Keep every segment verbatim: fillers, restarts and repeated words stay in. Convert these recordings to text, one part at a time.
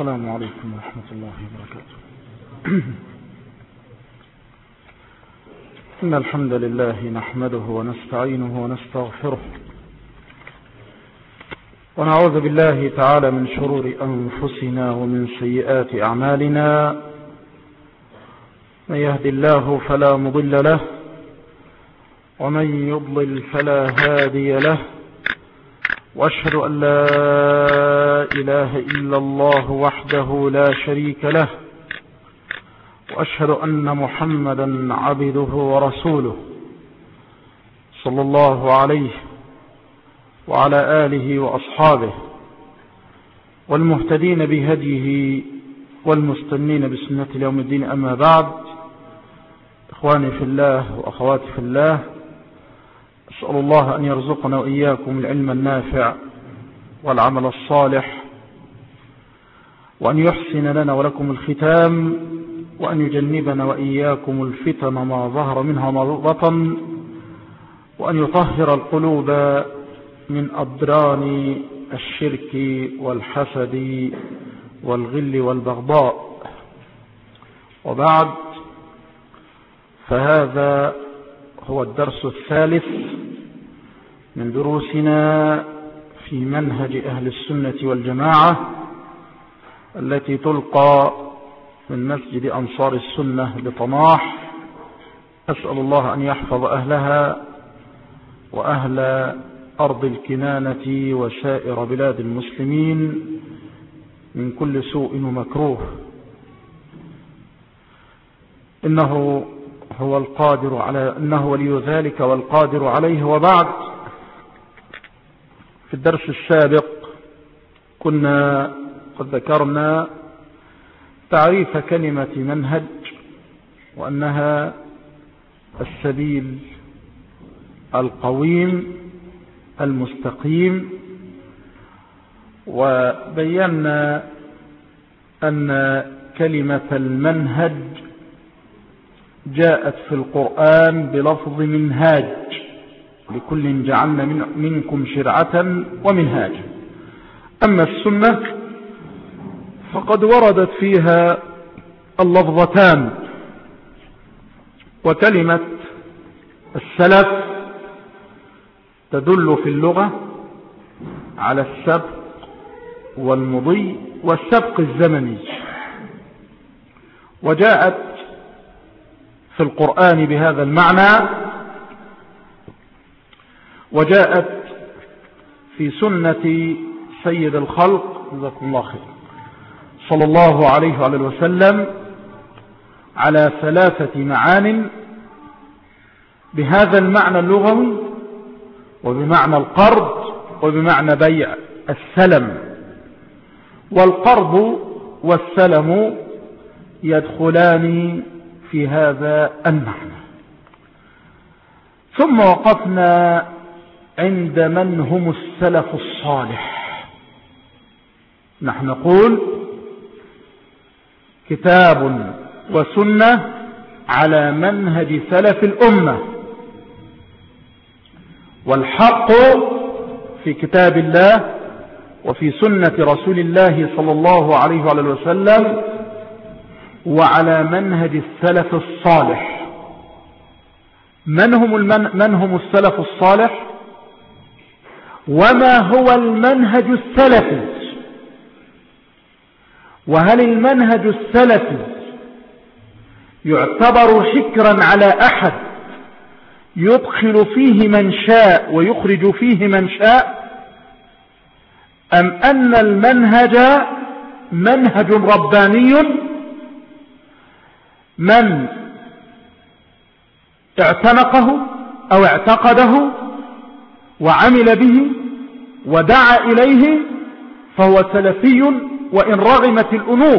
السلام عليكم ورحمة الله وبركاته. إن الحمد لله نحمده ونستعينه ونستغفره ونعوذ بالله تعالى من شرور أنفسنا ومن سيئات أعمالنا. من يهد الله فلا مضل له ومن يضلل فلا هادي له، وأشهد أن لا إله إلا الله وحده لا شريك له، وأشهد أن محمدا عبده ورسوله صلى الله عليه وعلى آله وأصحابه والمهتدين بهديه والمستنين بسنة يوم الدين. أما بعد، إخواني في الله وأخواتي في الله، أسأل الله أن يرزقنا وإياكم العلم النافع والعمل الصالح، وأن يحسن لنا ولكم الختام، وأن يجنبنا وإياكم الفتن ما ظهر منها ما بطن، وأن يطهر القلوب من أضران الشرك والحسد والغل والبغضاء. وبعد، فهذا هو الدرس الثالث من دروسنا في منهج أهل السنة والجماعة التي تلقى من مسجد أنصار السنة بطماح. أسأل الله أن يحفظ أهلها وأهل أرض الكنانة وسائر بلاد المسلمين من كل سوء ومكروه، إنه هو القادر على إنه ولي ذلك والقادر عليه. وبعد، في الدرس السابق كنا قد ذكرنا تعريف كلمة منهج، وأنها السبيل القويم المستقيم، وبينا أن كلمة المنهج جاءت في القرآن بلفظ منهاج، لكل جعلنا من منكم شرعة ومنهاجا. أما السنة فقد وردت فيها اللفظتان، وكلمة السلف تدل في اللغة على السبق والمضي والسبق الزمني، وجاءت في القرآن بهذا المعنى، وجاءت في سنة سيد الخلق جزاكم الله خير صلى الله عليه وعلى وسلم على ثلاثة معان: بهذا المعنى اللغوي، وبمعنى القرض، وبمعنى بيع السلم. والقرض والسلم يدخلان في هذا المعنى. ثم وقفنا عند من هم السلف الصالح. نحن نقول كتاب وسنة على منهج سلف الأمة، والحق في كتاب الله وفي سنة رسول الله صلى الله عليه وعلى وسلم، وعلى منهج السلف الصالح. من هم, المن... من هم السلف الصالح؟ وما هو المنهج السلفي؟ وهل المنهج السلفي يعتبر حكرا على أحد يدخل فيه من شاء ويخرج فيه من شاء، أم أن المنهج منهج رباني من اعتنقه أو اعتقده وعمل به ودعا إليه فهو سلفي وإن رغمت الأنوف؟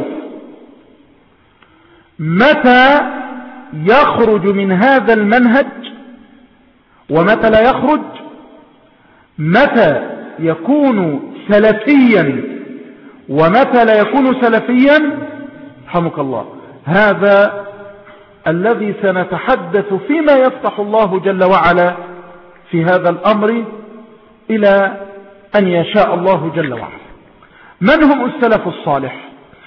متى يخرج من هذا المنهج ومتى لا يخرج؟ متى يكون سلفيا ومتى لا يكون سلفيا؟ رحمك الله. هذا الذي سنتحدث فيما يفتح الله جل وعلا في هذا الأمر إلى أن يشاء الله جل وعلا. من هم السلف الصالح؟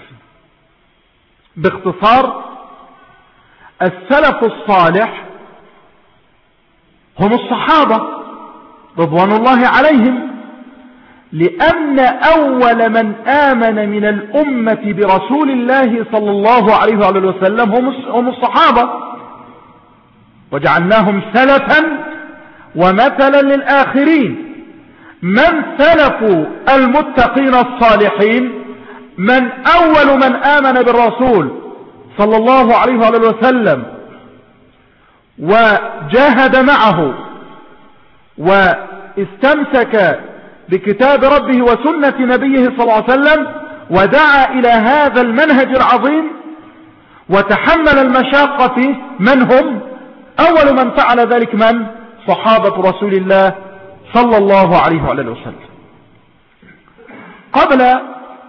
باختصار السلف الصالح هم الصحابة رضوان الله عليهم، لأن أول من آمن من الأمة برسول الله صلى الله عليه وسلم هم الصحابة، وجعلناهم سلفا ومثلا للآخرين. من سلف المتقين الصالحين؟ من أول من آمن بالرسول صلى الله عليه وسلم وجاهد معه واستمسك بكتاب ربه وسنة نبيه صلى الله عليه وسلم ودعا إلى هذا المنهج العظيم وتحمل المشاقة فيه. من هم؟ أول من فعل ذلك من؟ صحابة رسول الله صلى الله عليه وسلم. قبل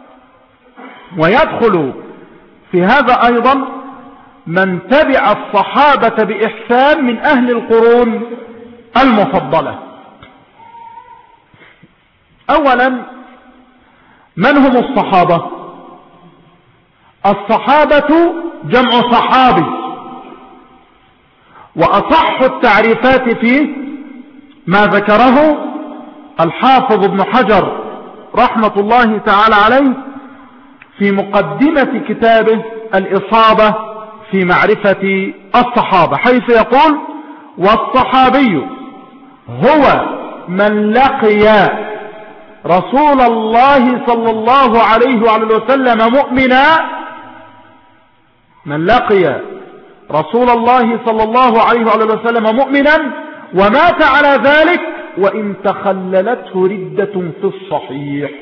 ويدخل في هذا أيضا من تبع الصحابة بإحسان من أهل القرون المفضلة. أولا، من هم الصحابة؟ الصحابة جمع صحابي، وأصح التعريفات فيه ما ذكره الحافظ ابن حجر رحمة الله تعالى عليه في مقدمة كتابه الإصابة في معرفة الصحابة، حيث يقول: والصحابي هو من لقي رسول الله صلى الله عليه وسلم مؤمنا، من لقي رسول الله صلى الله عليه وسلم مؤمنا ومات على ذلك وإن تخللته ردة في الصحيح.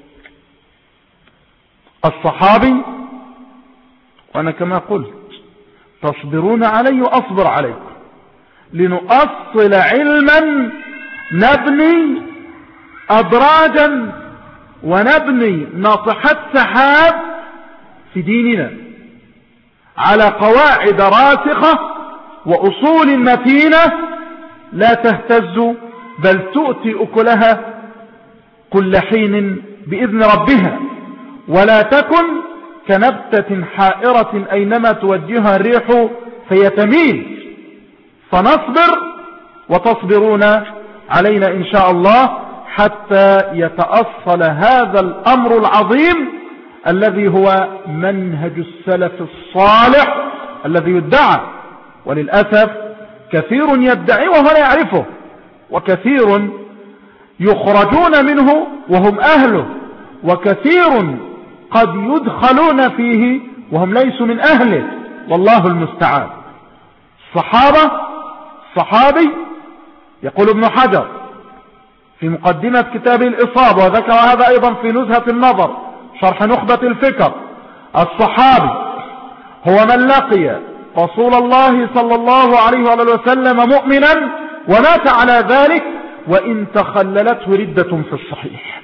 الصحابي، وأنا كما قلت تصبرون علي وأصبر عليكم لنؤصل علما نبني أدراجا ونبني ناطحات سحاب في ديننا على قواعد راسخة وأصول متينة لا تهتز بل تؤتي أكلها كل حين بإذن ربها، ولا تكن كنبتة حائرة أينما توجهها الريح فيتميل. فنصبر وتصبرون علينا إن شاء الله حتى يتأصل هذا الأمر العظيم الذي هو منهج السلف الصالح الذي يدعى، وللأسف كثير يدعي وهو لا يعرفه، وكثير يخرجون منه وهم أهله، وكثير قد يدخلون فيه وهم ليسوا من أهله، والله المستعان. الصحابة، صحابي، يقول ابن حجر في مقدمة كتابه الإصابة، وذكر هذا أيضا في نزهة النظر شرح نخبة الفكر: الصحابي هو من لقي رسول الله صلى الله عليه وسلم مؤمنا ومات على ذلك وإن تخللته ردة في الصحيح.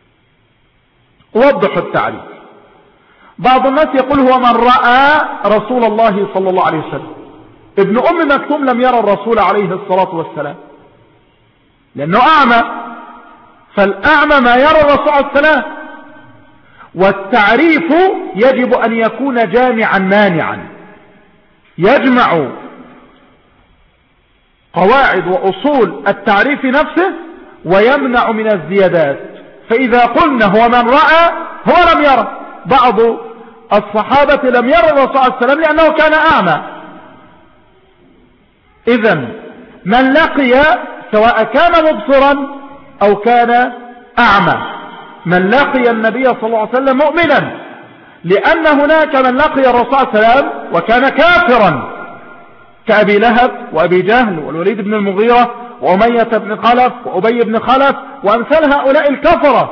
وضح التعريف. بعض الناس يقول هو من رأى رسول الله صلى الله عليه وسلم. ابن أم مكتوم لم يرى الرسول عليه الصلاة والسلام لأنه أعمى، فالأعمى ما يرى الرسول عليه السلام. والتعريف يجب أن يكون جامعا مانعا، يجمع قواعد وأصول التعريف نفسه ويمنع من الزيادات. فإذا قلنا هو من رأى، هو لم يرى. بعض الصحابة لم يرى الرسول عليه السلام لأنه كان أعمى. إذن من لقي سواء كان مبصرا أو كان أعمى، من لقي النبي صلى الله عليه وسلم مؤمنا، لأن هناك من لقي الرسول صلى الله عليه وسلم وكان كافرا كأبي لهب وأبي جهل والوليد بن المغيرة وأمية بن خلف وأبي بن خلف وأمثال هؤلاء الكفرة،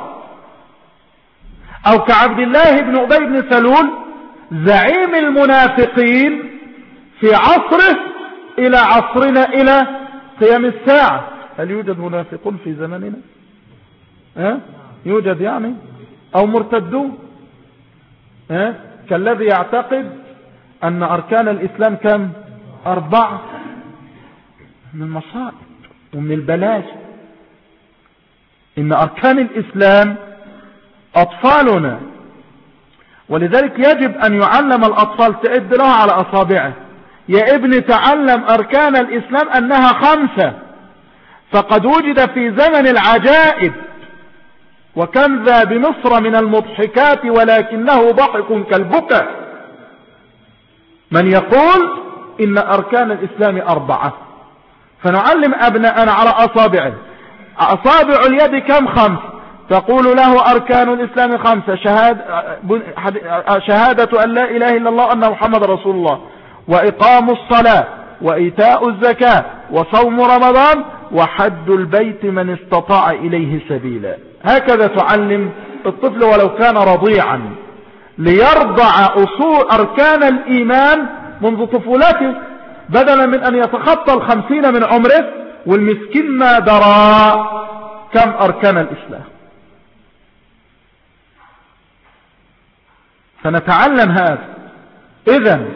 أو كعبد الله بن أبي بن سلول زعيم المنافقين في عصره إلى عصرنا إلى قيام الساعة. هل يوجد منافقون في زماننا؟ أه؟ يوجد يعني؟ أو مرتدون؟ أه؟ كالذي يعتقد أن أركان الإسلام كم؟ أربعة. من المصائب ومن البلاش. إن أركان الإسلام أطفالنا ولذلك يجب أن يعلم الأطفال، تعد لها على أصابعه: يا ابن تعلم أركان الإسلام أنها خمسة، فقد وجد في زمن العجائب وكم ذا بمصر من المضحكات ولكنه ضحك كالبكاء من يقول إن أركان الإسلام أربعة. فنعلم أبناءنا على أصابعه. أصابع اليد كم؟ خمس. تقول له أركان الإسلام خمسة: شهاد شهادة أن لا إله إلا الله وأن محمد رسول الله، وإقام الصلاة، وإيتاء الزكاة، وصوم رمضان، وحج البيت من استطاع إليه سبيلا. هكذا تعلم الطفل ولو كان رضيعا، ليرضع أصول أركان الإيمان منذ طفولته، بدلا من أن يتخطى الخمسين من عمره والمسكين ما درى كم أركان الإسلام. فنتعلم هذا. إذن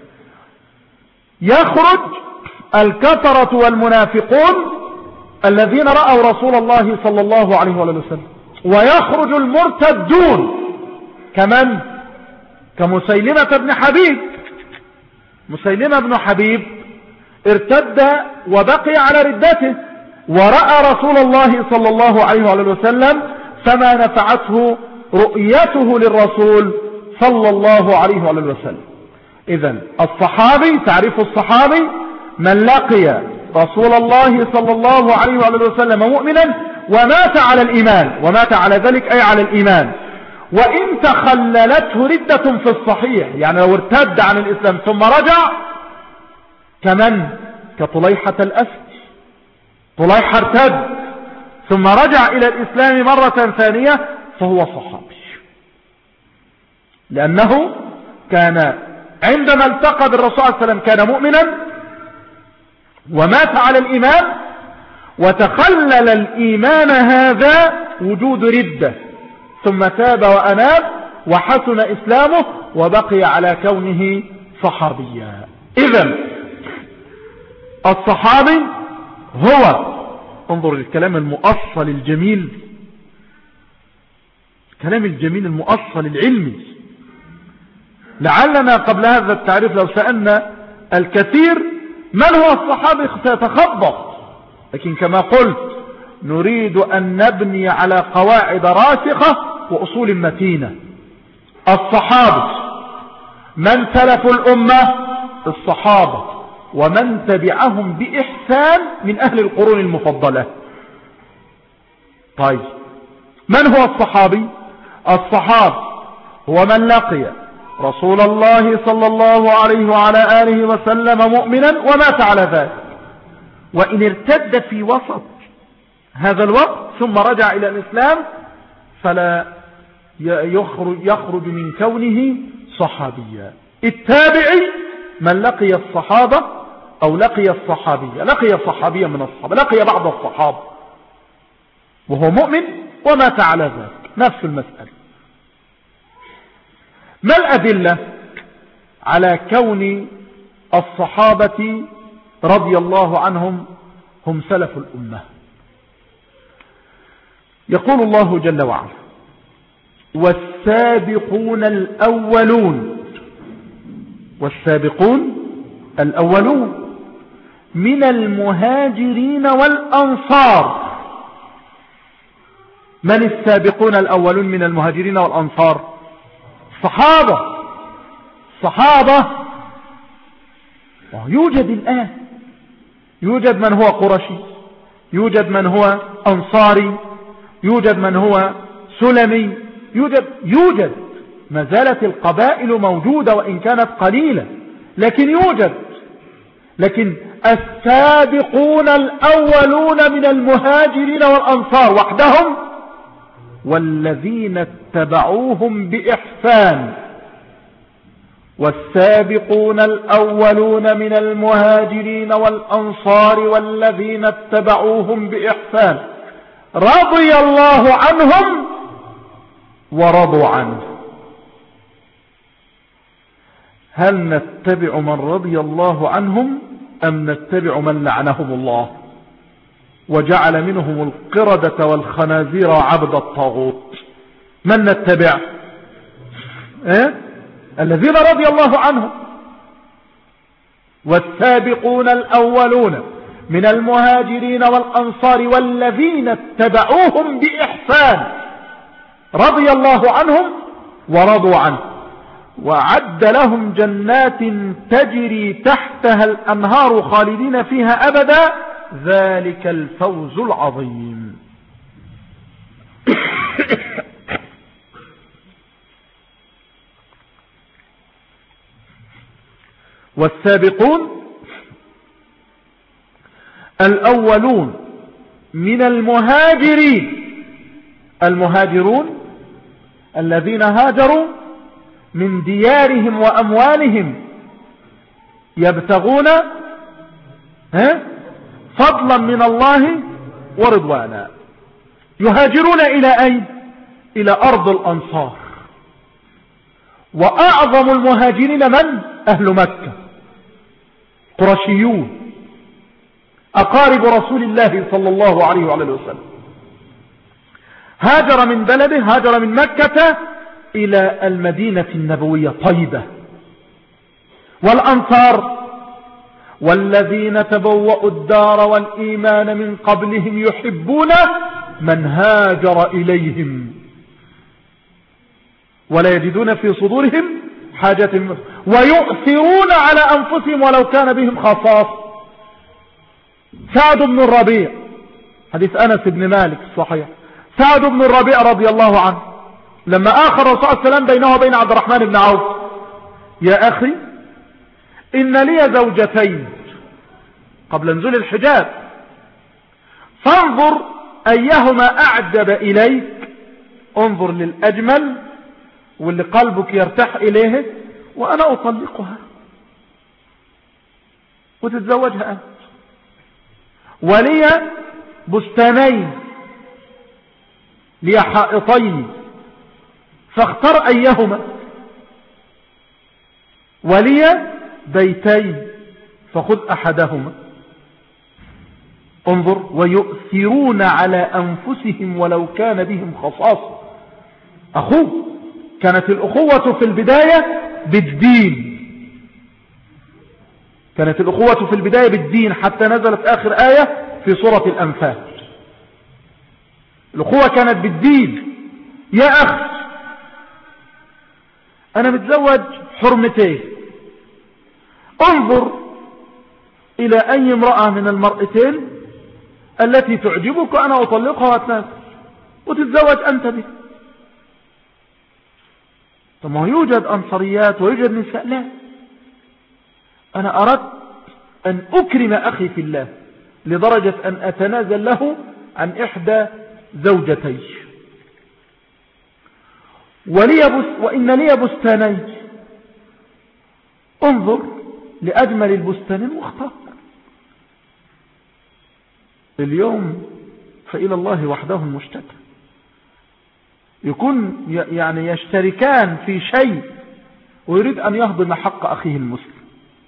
يخرج الكفرة والمنافقون الذين رأوا رسول الله صلى الله عليه وسلم، ويخرج المرتدون كمن؟ كمسيلمة بن حبيب. مسيلمة بن حبيب ارتد وبقي على ردته، ورأى رسول الله صلى الله عليه وسلم، فما نفعته رؤيته للرسول صلى الله عليه وسلم. إذن الصحابي، تعريف الصحابي: من لقي رسول الله صلى الله عليه وسلم مؤمنا ومات على الإيمان، ومات على ذلك أي على الإيمان، وإن تخللته ردة في الصحيح، يعني لو ارتد عن الإسلام ثم رجع، كمن؟ كطليحة الأسد. طليحة ارتد ثم رجع إلى الإسلام مرة ثانية فهو صحابي، لأنه كان عندما التقى بالرسول صلى الله عليه وسلم كان مؤمنا ومات على الإيمان، وتخلل الإيمان هذا وجود ردة، ثم تاب وأناب وحسن إسلامه وبقي على كونه صحابيا. إذن الصحابي هو، انظر للكلام المؤصل الجميل، الكلام الجميل المؤصل العلمي. لعلنا قبل هذا التعريف لو سألنا الكثير من هو الصحابي سيتخبط، لكن كما قلت نريد أن نبني على قواعد راسخة وأصول متينة. الصحابة من سلف الأمة؟ الصحابة ومن تبعهم بإحسان من أهل القرون المفضلة. طيب، من هو الصحابي؟ الصحابي هو من لقي رسول الله صلى الله عليه وعلى آله وسلم مؤمنا ومات على ذلك، وإن ارتد في وسط هذا الوقت ثم رجع إلى الإسلام فلا يخرج, يخرج من كونه صحابيا. التابعي من لقي الصحابة أو لقي الصحابية، لقي صحابيا من الصحابة، لقي بعض الصحابة وهو مؤمن ومات على ذلك، نفس المسألة. ما الأدلة على كون الصحابة رضي الله عنهم هم سلف الأمة؟ يقول الله جل وعلا: والسابقون الأولون، والسابقون الأولون من المهاجرين والأنصار. من السابقون الأولون من المهاجرين والأنصار؟ صحابة. صحابة يوجد الآن، يوجد من هو قرشي، يوجد من هو أنصاري، يوجد من هو سلمي، يوجد يوجد ما زالت القبائل موجودة وإن كانت قليلة، لكن يوجد. لكن السابقون الأولون من المهاجرين والأنصار وحدهم والذين اتبعوهم بإحسان. والسابقون الأولون من المهاجرين والأنصار والذين اتبعوهم بإحسان رضي الله عنهم ورضوا عنه. هل نتبع من رضي الله عنهم أم نتبع من لعنهم الله وجعل منهم القردة والخنازير وعبد الطاغوت؟ من نتبع؟ إيه؟ الذين رضي الله عنهم. والسابقون الأولون من المهاجرين والأنصار والذين اتبعوهم بإحسان رضي الله عنهم ورضوا عنه وأعد لهم جنات تجري تحتها الأنهار خالدين فيها أبدا ذلك الفوز العظيم. والسابقون الأولون من المهاجرين، المهاجرون الذين هاجروا من ديارهم وأموالهم يبتغون فضلا من الله ورضوانا، يهاجرون إلى أين؟ إلى أرض الأنصار. وأعظم المهاجرين من؟ أهل مكة، قرشيون أقارب رسول الله صلى الله عليه وعلى وسلم. هاجر من بلده، هاجر من مكة إلى المدينة النبوية طيبة. والأنصار والذين تبوأوا الدار والإيمان من قبلهم يحبون من هاجر إليهم ولا يجدون في صدورهم حاجة ويؤثرون على أنفسهم ولو كان بهم خصاصة. سعد بن الربيع، حديث أنس بن مالك الصحيح، سعد بن الربيع رضي الله عنه لما آخر الرسول صلى الله عليه وسلم بينه وبين عبد الرحمن بن عوف: يا أخي إن لي زوجتين قبل نزول الحجاب، فانظر أيهما أعجب إليك، انظر للأجمل واللي قلبك يرتاح إليه وأنا أطلقها وتتزوجها أنت. ولي بستانين، لي حائطين، فاختر أيهما. ولي بيتين، فخذ أحدهما. انظر: ويؤثرون على أنفسهم ولو كان بهم خصاصة. أخوه، كانت الأخوة في البداية بالدين، كانت الأخوة في البداية بالدين حتى نزلت آخر آية في سورة الأنفال. الأخوة كانت بالدين. يا أخ، أنا متزوج حرمتين، انظر إلى أي امرأة من المرأتين التي تعجبك وأنا أطلقها وأتنازل وتتزوج أنت به. ثم يوجد أنصريات ويوجد نساء. لا، أنا أردت أن أكرم أخي في الله لدرجة أن أتنازل له عن إحدى زوجتي. ولي بس وإن لي بستانين، انظر لأجمل البستانين واختار. اليوم فإلى الله وحده المشتكى، يكون يعني يشتركان في شيء ويريد أن يهضم حق أخيه المسلم،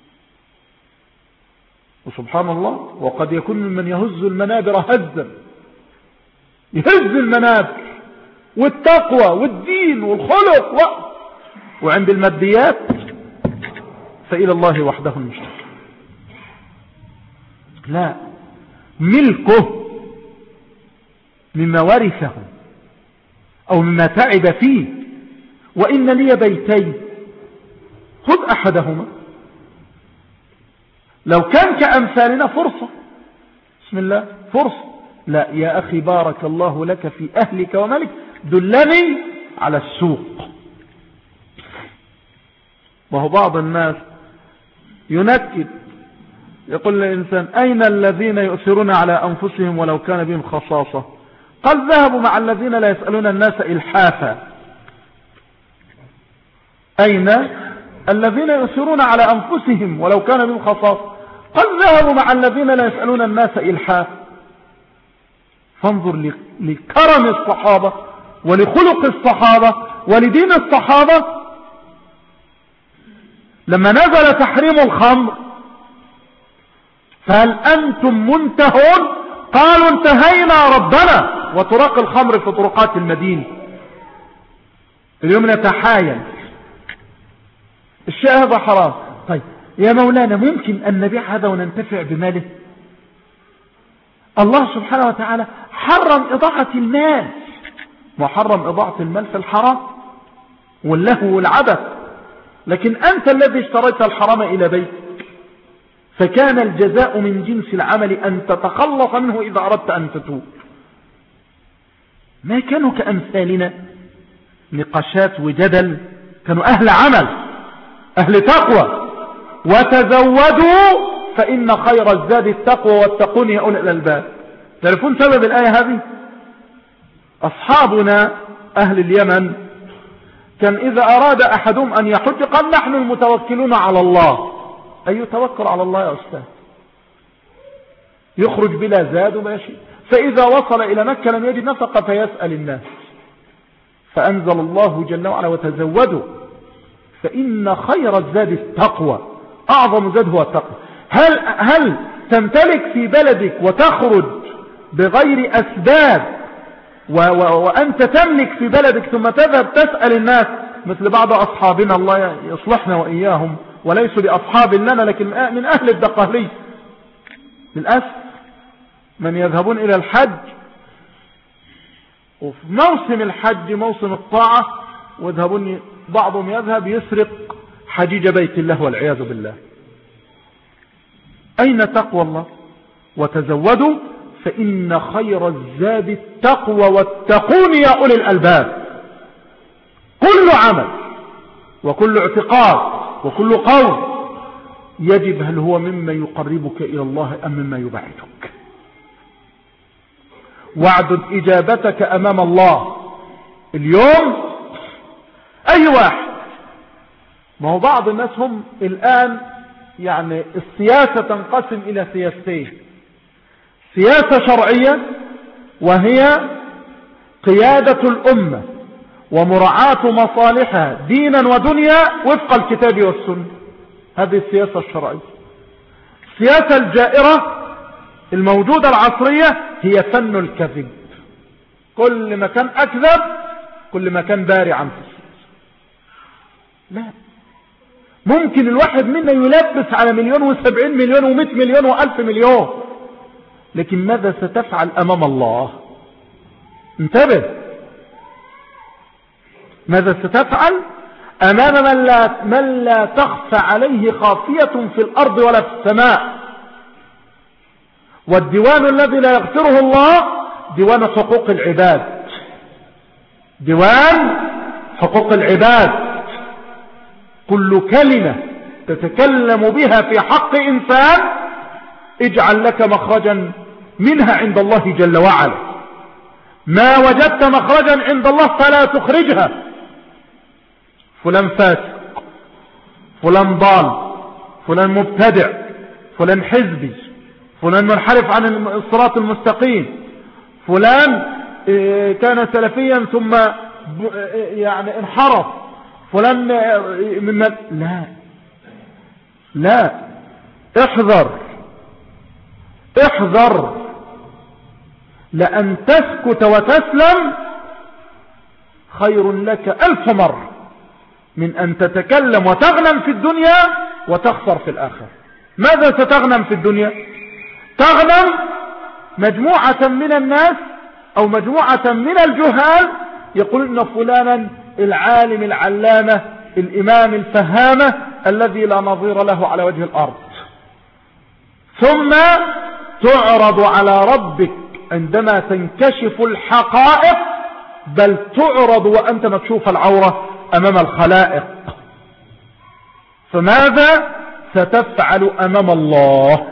وسبحان الله، وقد يكون من يهز المنابر هزا، يهز المنابر والتقوى والدين والخلق و... وعند الماديات فإلى الله وحده المشتكى. لا، ملكه مما ورثه أو مما تعب فيه. وإن لي بيتين، خذ أحدهما. لو كان كأمثالنا فرصة، بسم الله، فرصة. لا يا أخي، بارك الله لك في أهلك ومالك، دلني على السوق. وهو بعض الناس ينكد، يقول للإنسان: أين الذين يؤثرون على أنفسهم ولو كان بهم خصاصة؟ قال: ذهبوا مع الذين لا يسألون الناس إلحافا. أين الذين يؤثرون على أنفسهم ولو كان بهم خصاصة؟ قال: ذهبوا مع الذين لا يسألون الناس إلحافا. فانظر لكرم الصحابة ولخلق الصحابة ولدين الصحابة. لما نزل تحريم الخمر: فهل أنتم منتهون؟ قالوا: انتهينا ربنا. وتراق الخمر في طرقات المدينة. اليوم نتحايل الشيء هذا حرام. طيب يا مولانا ممكن أن نبيع هذا وننتفع بماله؟ الله سبحانه وتعالى حرم إضاعة المال، وحرم إضاعة المال في الحرام واللهو والعبث، لكن أنت الذي اشتريت الحرام إلى بيتك، فكان الجزاء من جنس العمل أن تتخلص منه إذا أردت أن تتوب. ما كانوا كأمثالنا نقاشات وجدل، كانوا أهل عمل أهل تقوى. وتزودوا فإن خير الزاد التقوى واتقون يا أولي الألباب. تعرفون سبب الآية هذه؟ أصحابنا أهل اليمن كان إذا أراد أحدهم أن يحج قال نحن المتوكلون على الله. أي توكل على الله يا أستاذ؟ يخرج بلا زاد وماشي، فإذا وصل إلى مكة لم يجد نفقة فيسأل الناس، فأنزل الله جل وعلا وتزودوا فإن خير الزاد التقوى. أعظم زاد هو التقوى. هل, هل تمتلك في بلدك وتخرج بغير أسباب و و وأنت تملك في بلدك ثم تذهب تسأل الناس مثل بعض أصحابنا الله يصلحنا وإياهم وليسوا بأصحاب لنا لكن من أهل الدقهلي للأسف، من يذهبون إلى الحج وفي موسم الحج موسم الطاعة ويذهبون بعضهم يذهب يسرق حجيج بيت الله والعياذ بالله. أين تقوى الله؟ وتزودوا فإن خير الزاد التقوى واتقون يا أولي الألباب. كل عمل وكل اعتقاد وكل قول يجب هل هو مما يقربك إلى الله أم مما يبعدك. واعدد إجابتك أمام الله. اليوم أي واحد، ما هو بعض الناس هم الآن يعني السياسة تنقسم إلى سياستين: سياسة شرعية وهي قيادة الأمة ومراعاة مصالحها دينا ودنيا وفق الكتاب والسنة، هذه السياسة الشرعية. السياسة الجائرة الموجودة العصرية هي فن الكذب، كل ما كان أكذب كل ما كان بارعا في السياسة. لا، ممكن الواحد منا يلبس على مليون وسبعين مليون ومئة مليون وألف مليون، لكن ماذا ستفعل أمام الله؟ انتبه، ماذا ستفعل أمام من لا, من لا تخفى عليه خافية في الأرض ولا في السماء. والديوان الذي لا يغفره الله ديوان حقوق العباد، ديوان حقوق العباد. كل كلمة تتكلم بها في حق إنسان اجعل لك مخرجا منها عند الله جل وعلا. ما وجدت مخرجا عند الله فلا تخرجها. فلان فاسق، فلان ضال، فلان مبتدع، فلان حزبي، فلان منحرف عن الصراط المستقيم، فلان كان سلفيا ثم يعني انحرف، فلان مما لا لا احذر احذر، لأن تسكت وتسلم خير لك ألف مرة من أن تتكلم وتغنم في الدنيا وتخسر في الآخرة. ماذا ستغنم في الدنيا؟ تغنم مجموعة من الناس أو مجموعة من الجهال يقول إن فلانا العالم العلامة الإمام الفهامة الذي لا نظير له على وجه الأرض، ثم تعرض على ربك عندما تنكشف الحقائق، بل تعرض وأنت مكشوف العورة أمام الخلائق. فماذا ستفعل أمام الله؟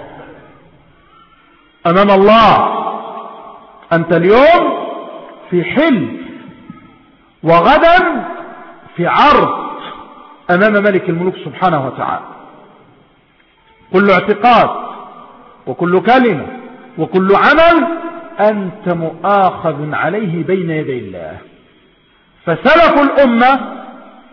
أمام الله أنت اليوم في حل وغدا في عرض أمام ملك الملوك سبحانه وتعالى. كل اعتقاد وكل كلمة وكل عمل أنت مؤاخذ عليه بين يدي الله. فسلف الأمة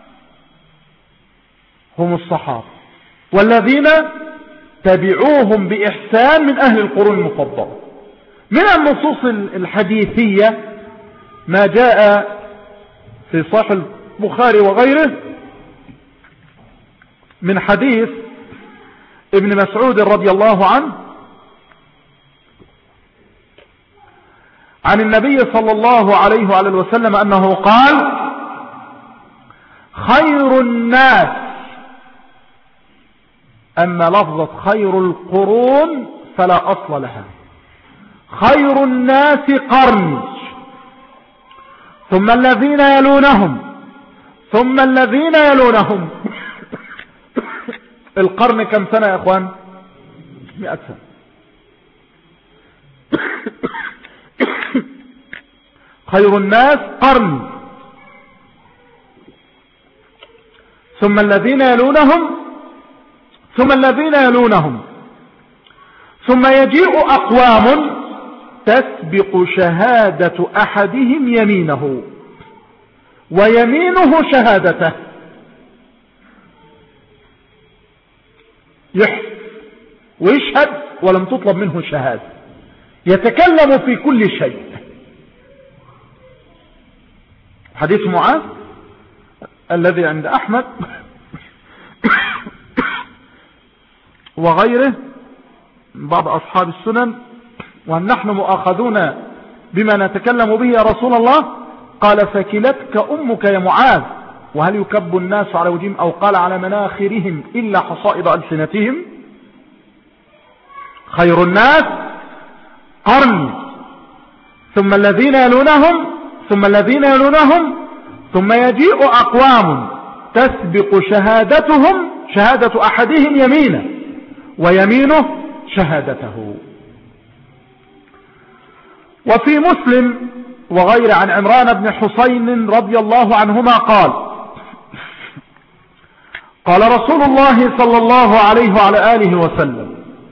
هم الصحابة والذين تبعوهم بإحسان من أهل القرون المفضلة. من النصوص الحديثية ما جاء في صحيح البخاري وغيره من حديث ابن مسعود رضي الله عنه عن النبي صلى الله عليه وعلى وسلم أنه قال: خير الناس، أما لفظة خير القرون فلا أصل لها، خير الناس قرني، ثم الذين يلونهم، ثم الذين يلونهم. القرن كم سنة يا اخوان؟ مئة سنة. خير الناس قرني، ثم الذين يلونهم، ثم الذين يلونهم، ثم يجيء أقوام تسبق شهادة أحدهم يمينه ويمينه شهادته. يحب ويشهد ولم تطلب منه شهادة، يتكلم في كل شيء. حديث معاذ الذي عند أحمد وغيره بعض أصحاب السنن: وأن نحن مؤاخذون بما نتكلم به يا رسول الله؟ قال: فكلتك أمك يا معاذ، وهل يكب الناس على وجههم أو قال على مناخرهم إلا حصائد ألسنتهم؟ خير الناس قرني، ثم الذين يلونهم، ثم الذين يلونهم، ثم يجيء أقوام تسبق شهادتهم شهادة أحدهم يمينه ويمينه شهادته. وفي مسلم وغير عن عمران بن حسين رضي الله عنهما قال: قال رسول الله صلى الله عليه وعلى آله وسلم: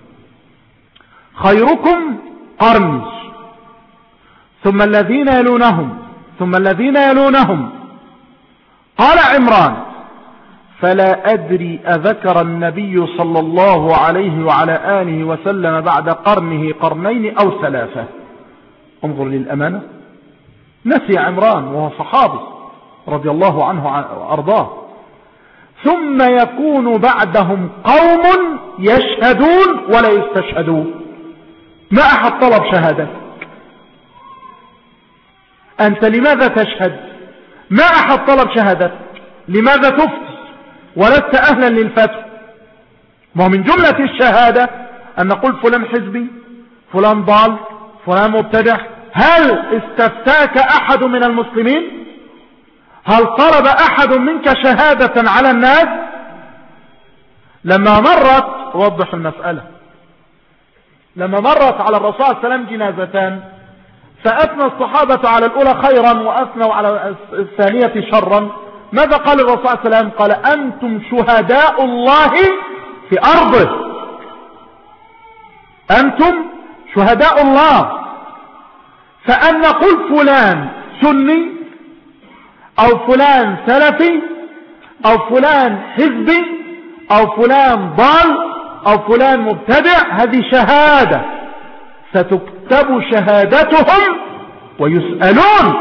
خيركم قرني، ثم الذين يلونهم، ثم الذين يلونهم. قال عمران: فلا أدري أذكر النبي صلى الله عليه وعلى آله وسلم بعد قرنه قرنين أو ثلاثة. انظر للأمانة، نسي عمران وهو صحابي رضي الله عنه وأرضاه. ثم يكون بعدهم قوم يشهدون ولا يستشهدون. ما أحد طلب شهادة، أنت لماذا تشهد؟ ما أحد طلب شهادة، لماذا تفتي ولست أهلا للفتوى؟ ما من جملة الشهادة أن نقول فلان حزبي، فلان ضال، فلان مبتدع. هل استفتاك أحد من المسلمين؟ هل طلب أحد منك شهادة على الناس؟ لما مرت، وضح المسألة، لما مرت على الرسول صلى الله عليه وسلم جنازتان، فأثنى الصحابة على الأولى خيرا وأثنوا على الثانية شرا، ماذا قال الرسول صلى الله عليه وسلم؟ قال: أنتم شهداء الله في أرضه، أنتم شهداء الله. فأن نقول فلان سني أو فلان سلفي أو فلان حزبي أو فلان ضال أو فلان مبتدع، هذه شهادة ستكتب شهادتهم ويسألون،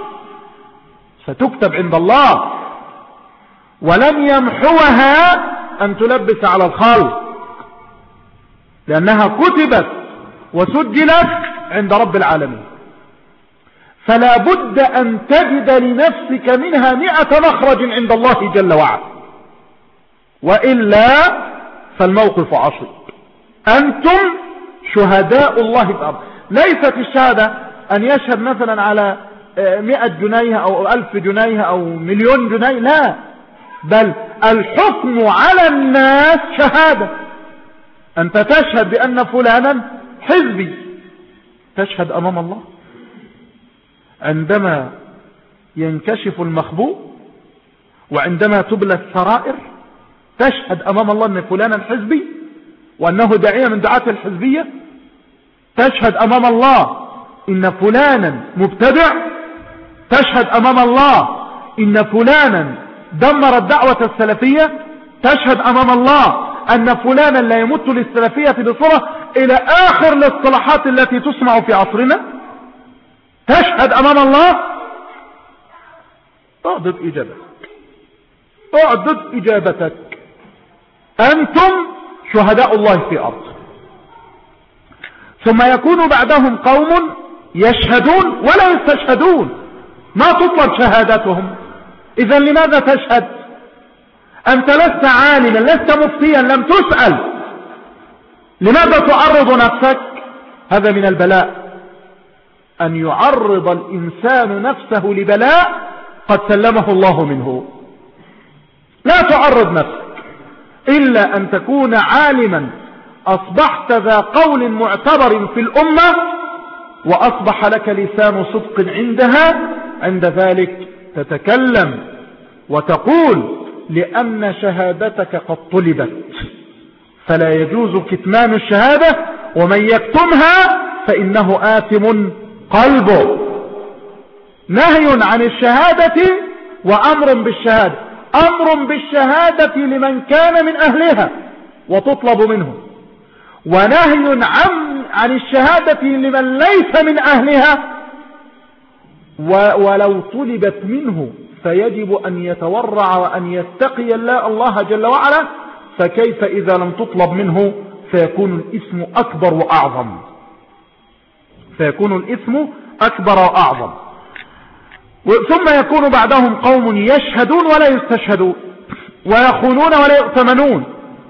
ستكتب عند الله، ولم يمحوها أن تلبس على الخلق، لأنها كتبت وسجلت عند رب العالمين. فلا بد أن تجد لنفسك منها مئة مخرج عند الله جل وعلا، وإلا فالموقف عصيب. أنتم شهداء الله في الأرض. ليست الشهادة أن يشهد مثلا على مئة جنيه أو ألف جنيه أو مليون جنيه، لا، بل الحكم على الناس شهادة. أنت تشهد بأن فلانا حزبي، تشهد أمام الله عندما ينكشف المخبوء وعندما تبلى السرائر، تشهد أمام الله أن فلانا حزبي وأنه داعية من دعاة الحزبية، تشهد أمام الله إن فلانا مبتدع، تشهد أمام الله إن فلانا دمر الدعوة السلفية، تشهد أمام الله أن فلانا لا يمت للسلفية بصورة إلى آخر الاصطلاحات التي تسمع في عصرنا، تشهد أمام الله. اعدد إجابتك، اعدد إجابتك. أنتم شهداء الله في أرض. ثم يكون بعدهم قوم يشهدون ولا يستشهدون، ما تطلب شهادتهم. إذا لماذا تشهد؟ أنت لست عالما، لست مفتيا، لم تسأل، لماذا تعرض نفسك؟ هذا من البلاء، أن يعرض الإنسان نفسه لبلاء قد سلمه الله منه. لا تعرض نفسك إلا أن تكون عالما، أصبحت ذا قول معتبر في الأمة، وأصبح لك لسان صدق عندها، عند ذلك تتكلم وتقول لأن شهادتك قد طلبت، فلا يجوز كتمان الشهادة، ومن يكتمها فإنه آثم قلبه. نهي عن الشهادة وأمر بالشهادة، أمر بالشهادة لمن كان من أهلها وتطلب منه، ونهي عن, عن الشهادة لمن ليس من أهلها ولو طلبت منه فيجب أن يتورع وأن يتقي الله جل وعلا، فكيف إذا لم تطلب منه فيكون الإثم أكبر وأعظم، فيكون الإثم أكبر وأعظم. ثم يكون بعدهم قوم يشهدون ولا يستشهدون، ويخونون ولا يؤتمنون.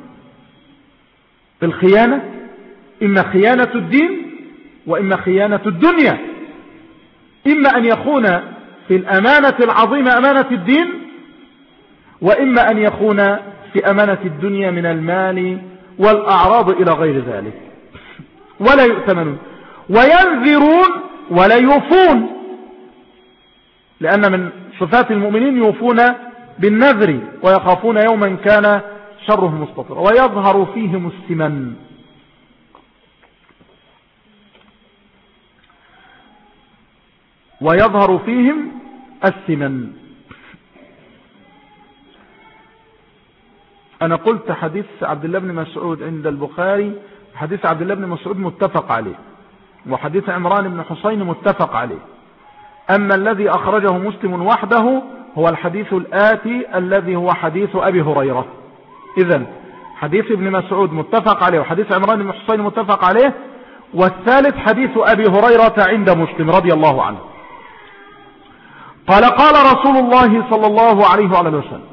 الخيانة إما خيانة الدين وإما خيانة الدنيا، إما أن يخون في الأمانة العظيمة أمانة الدين، وإما أن يخون في أمانة الدنيا من المال والأعراض إلى غير ذلك. ولا يؤتمنون، وينذرون ولا يوفون، لأن من صفات المؤمنين يوفون بالنذر ويخافون يوما كان شره مستطر. ويظهر فيهم السمن، ويظهر فيهم السمن. أنا قلت حديث عبد الله بن مسعود عند البخاري، حديث عبد الله بن مسعود متفق عليه، وحديث عمران بن حسين متفق عليه. أما الذي أخرجه مسلم وحده هو الحديث الآتي الذي هو حديث أبي هريرة. إذن حديث ابن مسعود متفق عليه، وحديث عمران بن حسين متفق عليه، والثالث حديث أبي هريرة عند مسلم رضي الله عنه. قال قال رسول الله صلى الله عليه وآله وسلم: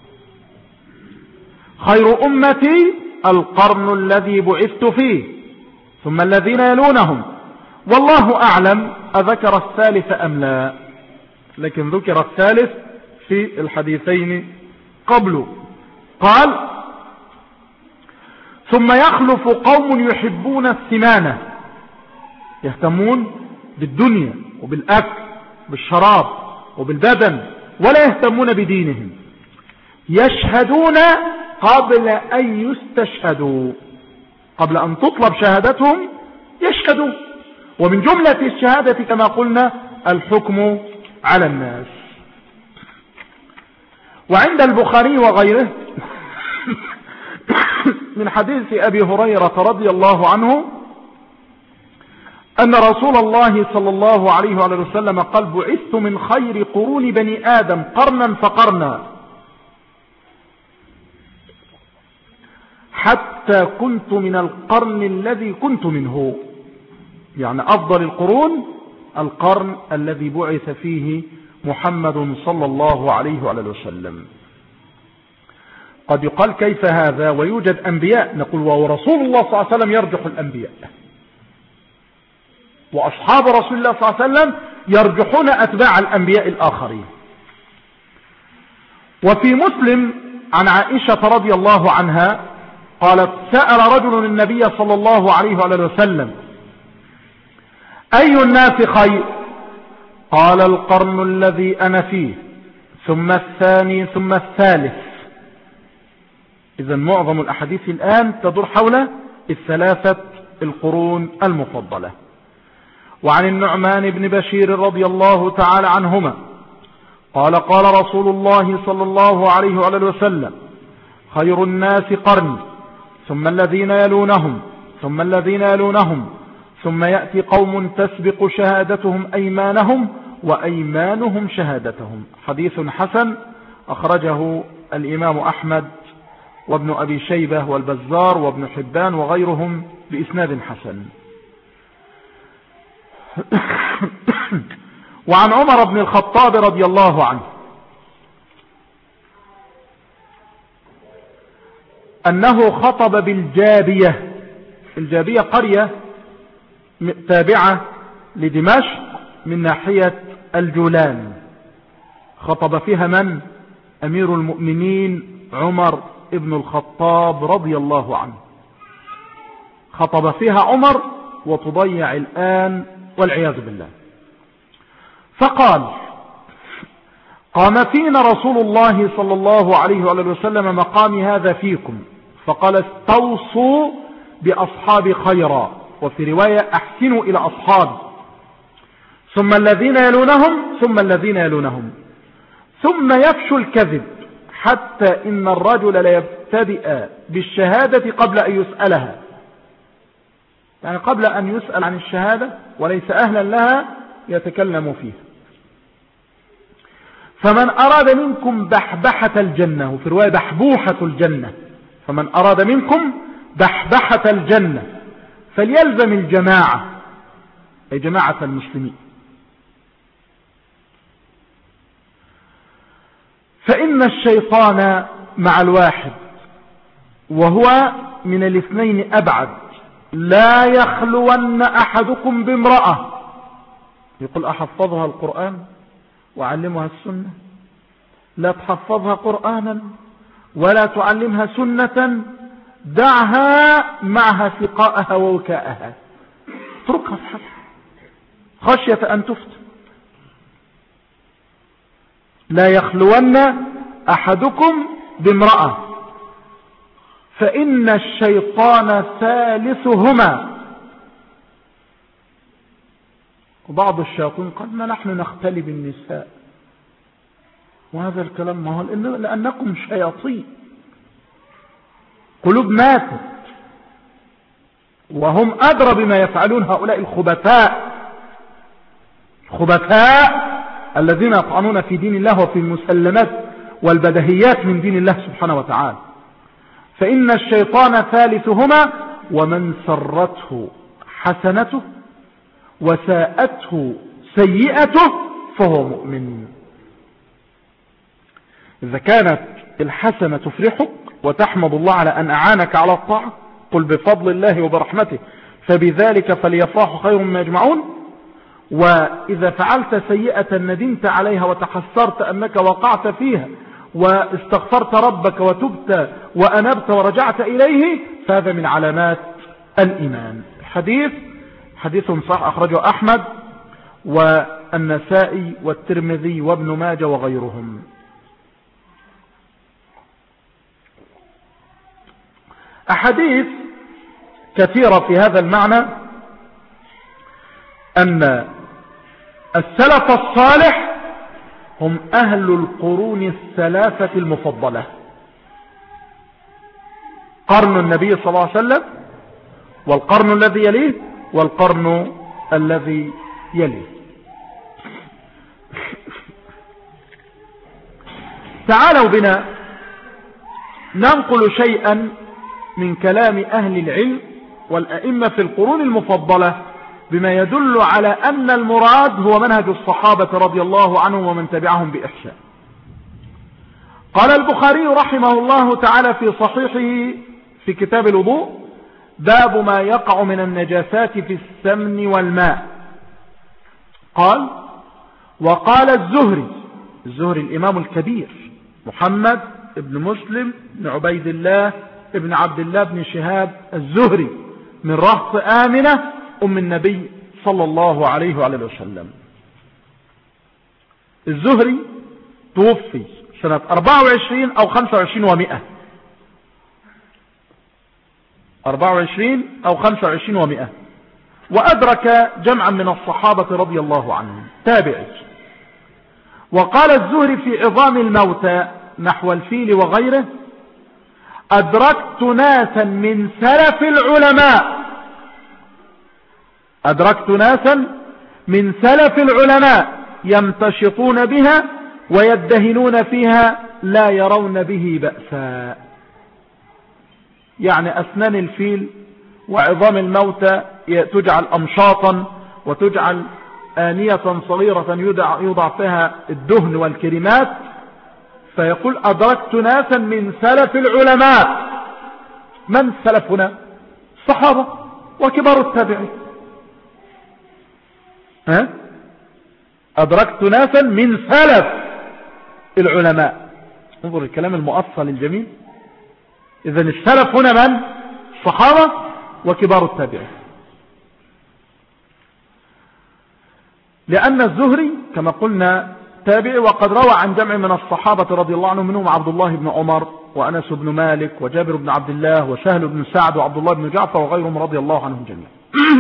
خير أمتي القرن الذي بعثت فيه ثم الذين يلونهم، والله أعلم أذكر الثالث أم لا، لكن ذكر الثالث في الحديثين قبله. قال: ثم يخلف قوم يحبون الثمانة، يهتمون بالدنيا وبالأكل بالشراب وبالبدن، ولا يهتمون بدينهم، يشهدون قبل أن يستشهدوا، قبل أن تطلب شهادتهم يشهدوا. ومن جملة الشهادة كما قلنا الحكم على الناس. وعند البخاري وغيره من حديث أبي هريرة رضي الله عنه أن رسول الله صلى الله عليه وسلم قال: بعثت من خير قرون بني آدم قرنا فقرنا حتى كنت من القرن الذي كنت منه، يعني أفضل القرون القرن الذي بعث فيه محمد صلى الله عليه وسلم. قد يقال كيف هذا ويوجد أنبياء؟ نقول: ورسول الله صلى الله عليه وسلم يرجح الأنبياء، وأصحاب رسول الله صلى الله عليه وسلم يرجحون أتباع الأنبياء الآخرين. وفي مسلم عن عائشة رضي الله عنها قالت: سأل رجل النبي صلى الله عليه وسلم: أي الناس خير؟ قال: القرن الذي أنا فيه ثم الثاني ثم الثالث. إذا معظم الأحاديث الآن تدور حول الثلاثة القرون المفضلة. وعن النعمان بن بشير رضي الله تعالى عنهما قال: قال رسول الله صلى الله عليه وسلم: خير الناس قرني ثم الذين يلونهم ثم الذين يلونهم ثم يأتي قوم تسبق شهادتهم أيمانهم وأيمانهم شهادتهم. حديث حسن أخرجه الإمام أحمد وابن أبي شيبة والبزار وابن حبان وغيرهم بإسناد حسن. وعن عمر بن الخطاب رضي الله عنه أنه خطب بالجابية. الجابية قرية تابعة لدمشق من ناحية الجولان. خطب فيها من؟ أمير المؤمنين عمر ابن الخطاب رضي الله عنه. خطب فيها عمر وتضيع الآن والعياذ بالله. فقال: قام فينا رسول الله صلى الله عليه وآله وسلم مقامي هذا فيكم، فقال: استوصوا بأصحابي خيرا، وفي رواية: أحسنوا إلى أصحابي، ثم الذين يلونهم ثم الذين يلونهم، ثم يفشو الكذب حتى إن الرجل لا يبتدئ بالشهادة قبل أن يسألها، يعني قبل أن يسأل عن الشهادة وليس أهلا لها يتكلم فيها. فمن أراد منكم بحبحة الجنة، وفي رواية بحبوحة الجنة، فمن أراد منكم بحبحة الجنة فليلزم الجماعة، أي جماعة المسلمين، فإن الشيطان مع الواحد وهو من الاثنين أبعد. لا يخلون أحدكم بامرأة، يقول: أحفظها القرآن وعلمها السنة؟ لا تحفظها قرآنا ولا تعلمها سنة، دعها معها سقاءها ووكاءها، اتركها في حالها خشية أن تفتن. لا يخلون أحدكم بامرأة فإن الشيطان ثالثهما. وبعض الشياطين قال: ما نحن نختلي بالنساء، وهذا الكلام ما هو لأنكم شياطين، قلوب ماتت، وهم أدرى بما يفعلون هؤلاء الخبثاء الخبثاء الذين يطعنون في دين الله وفي المسلمات والبدهيات من دين الله سبحانه وتعالى. فإن الشيطان ثالثهما، ومن سرته حسنته وساءته سيئته فهو مؤمن. إذا كانت الحسنة تفرحك وتحمد الله على أن أعانك على الطاعة، قل بفضل الله وبرحمته فبذلك فليفرحوا خير مما يجمعون. وإذا فعلت سيئة ندمت عليها وتحسرت أنك وقعت فيها واستغفرت ربك وتبت وأنبت ورجعت إليه، فهذا من علامات الإيمان. حديث حديث صح أخرجه أحمد والنسائي والترمذي وابن ماجه وغيرهم. أحاديث كثيرة في هذا المعنى، أن السلف الصالح هم أهل القرون الثلاثة المفضلة، قرن النبي صلى الله عليه وسلم، والقرن الذي يليه، والقرن الذي يليه. تعالوا بنا ننقل شيئا من كلام أهل العلم والأئمة في القرون المفضلة بما يدل على أن المراد هو منهج الصحابة رضي الله عنهم ومن تبعهم بإحسان. قال البخاري رحمه الله تعالى في صحيحه في كتاب الوضوء: باب ما يقع من النجاسات في السمن والماء. قال: وقال الزهري، الزهري الإمام الكبير محمد بن مسلم بن عبيد الله ابن عبد الله بن شهاب الزهري من رهط آمنة أم النبي صلى الله عليه وآله وسلم. الزهري توفي سنة أربعة وعشرين أو خمسة وعشرين ومئة، أربعة وعشرين أو خمسة وعشرين ومئة، وأدرك جمعا من الصحابة رضي الله عنهم، تابعي. وقال الزهري في عظام الموتى نحو الفيل وغيره: أدركت ناسا من سلف العلماء أدركت ناسا من سلف العلماء يمتشطون بها ويدهنون فيها لا يرون به بأسا. يعني أسنان الفيل وعظام الموتى تجعل أمشاطا وتجعل آنية صغيرة يوضع فيها الدهن والكريمات. فيقول أدركت ناسا من سلف العلماء. من السلف هنا؟ الصحابة وكبار التابعين. ها؟ أدركت ناسا من سلف العلماء. انظر الكلام المؤصل الجميل. إذن السلف هنا من؟ الصحابة وكبار التابعين. لأن الزهري كما قلنا تابعي، وقد روى عن جمع من الصحابة رضي الله عنهم، منهم عبد الله بن عمر وأنس بن مالك وجابر بن عبد الله وسهل بن سعد وعبد الله بن جعفر وغيرهم رضي الله عنهم جميعا.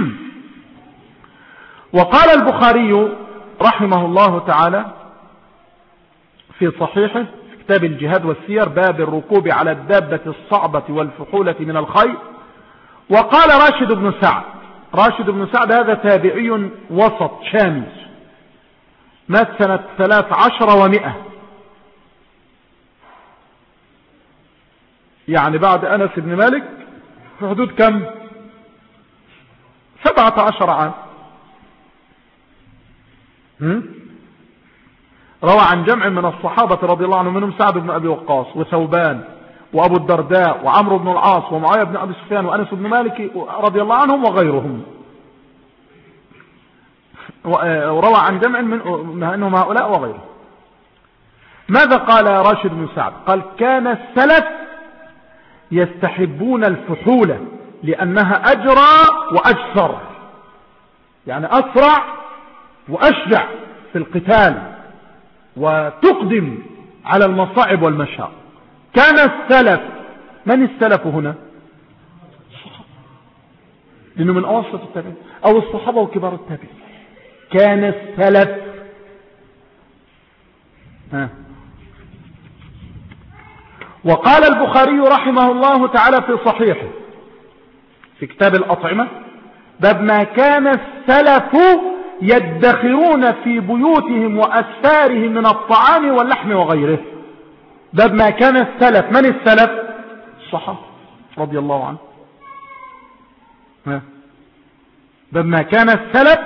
وقال البخاري رحمه الله تعالى في صحيحه في كتاب الجهاد والسير باب الركوب على الدابة الصعبة والفحولة من الخيل. وقال راشد بن سعد، راشد بن سعد هذا تابعي وسط شامي، مات سنة ثلاث عشر ومئة، يعني بعد أنس بن مالك في حدود كم؟ سبعة عشر عام. روى عن جمع من الصحابة رضي الله عنهم، منهم سعد بن أبي وقاص وثوبان وأبو الدرداء وعمرو بن العاص ومعاوية بن أبي سفيان وأنس بن مالك رضي الله عنهم وغيرهم. وروى عن جمع من أنهم هؤلاء وغيرهم. ماذا قال راشد بن سعد؟ قال كان السلف يستحبون الفحولة لأنها أجرى وأجسر، يعني أسرع وأشجع في القتال وتقدم على المصاعب والمشاق. كان السلف، من السلف هنا؟ لأنه من أوسط التابعين أو الصحابة وكبار التابعين. كان السلف. ها. وقال البخاري رحمه الله تعالى في صحيحه في كتاب الأطعمة باب ما كان السلف يدخرون في بيوتهم وأسفارهم من الطعام واللحم وغيره. باب ما كان السلف، من السلف؟ الصحابة رضي الله عنه. باب ما كان السلف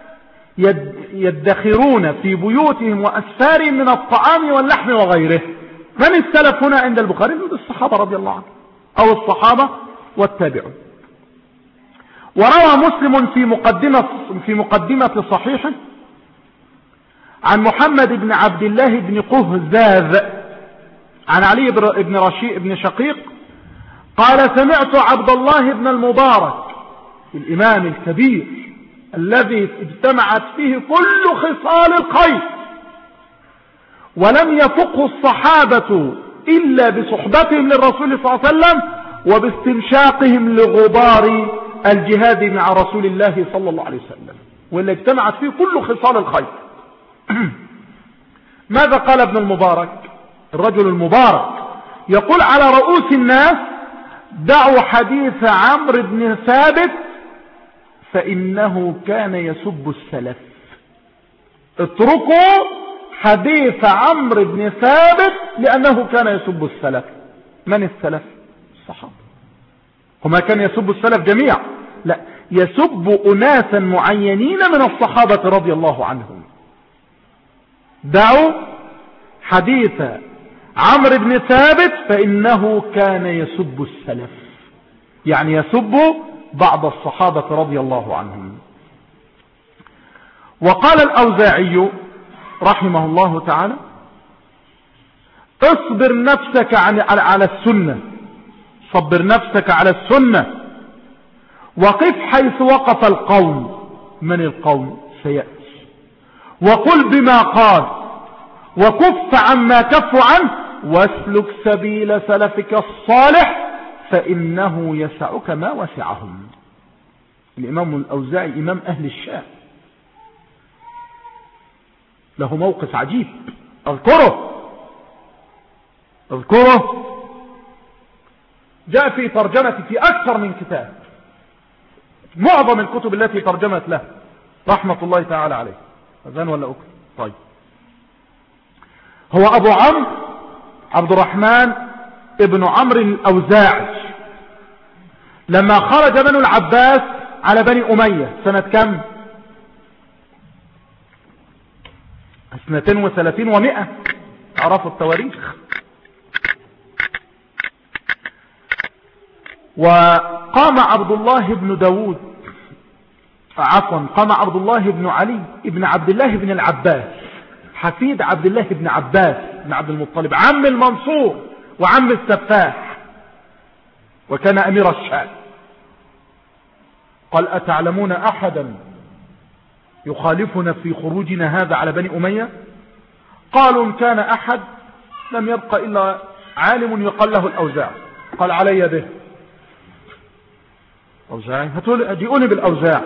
يدخرون في بيوتهم وأسفارهم من الطعام واللحم وغيره. من السلف هنا عند البخاري؟ الصحابة رضي الله عنه أو الصحابة والتابعون. وروى مسلم في مقدمة في مقدمة صحيحه عن محمد بن عبد الله بن قهزاذ عن علي بن رشيد بن شقيق قال سمعت عبد الله بن المبارك الإمام الكبير الذي اجتمعت فيه كل خصال الخير ولم يفقه الصحابة إلا بصحبتهم للرسول صلى الله عليه وسلم وباستنشاقهم لغبار الجهاد مع رسول الله صلى الله عليه وسلم، واللي اجتمعت فيه كل خصال الخير. ماذا قال ابن المبارك الرجل المبارك؟ يقول على رؤوس الناس دعوا حديث عمرو بن ثابت فإنه كان يسب السلف. اتركوا حديث عمرو بن ثابت لأنه كان يسب السلف. من السلف؟ الصحابة. هما كان يسب السلف جميعا؟ لا، يسب أناسا معينين من الصحابة رضي الله عنهم. دعوا حديث عمرو بن ثابت فإنه كان يسب السلف، يعني يسب بعض الصحابة رضي الله عنهم. وقال الأوزاعي رحمه الله تعالى اصبر نفسك على السنة، صبر نفسك على السنة وقف حيث وقف القوم. من القوم؟ سيأتي. وقل بما قال وكف عما كفوا عنه واسلك سبيل سلفك الصالح فإنه يسعك ما وسعهم. الإمام الأوزاعي إمام أهل الشام له موقف عجيب اذكره اذكره جاء في ترجمة في أكثر من كتاب، معظم الكتب التي ترجمت له رحمة الله تعالى عليه. أذان ولا أكل؟ طيب. هو أبو عمرو عبد الرحمن ابن عمرو الأوزاعي لما خرج بنو العباس على بني أمية سنة كم؟ اثنتين وثلاثين ومئة، عرفوا التواريخ. وقام عبد الله بن داود عفوا قام عبد الله بن علي بن عبد الله بن العباس حفيد عبد الله بن عباس بن عبد المطلب عم المنصور وعم السفاح، وكان أمير الشام. قال أتعلمون أحدا يخالفنا في خروجنا هذا على بني أمية؟ قالوا إن كان أحد لم يبق إلا عالم يقال له الأوزاع. قال علي به. أوزاعي هتجيئوني بالأوزاع.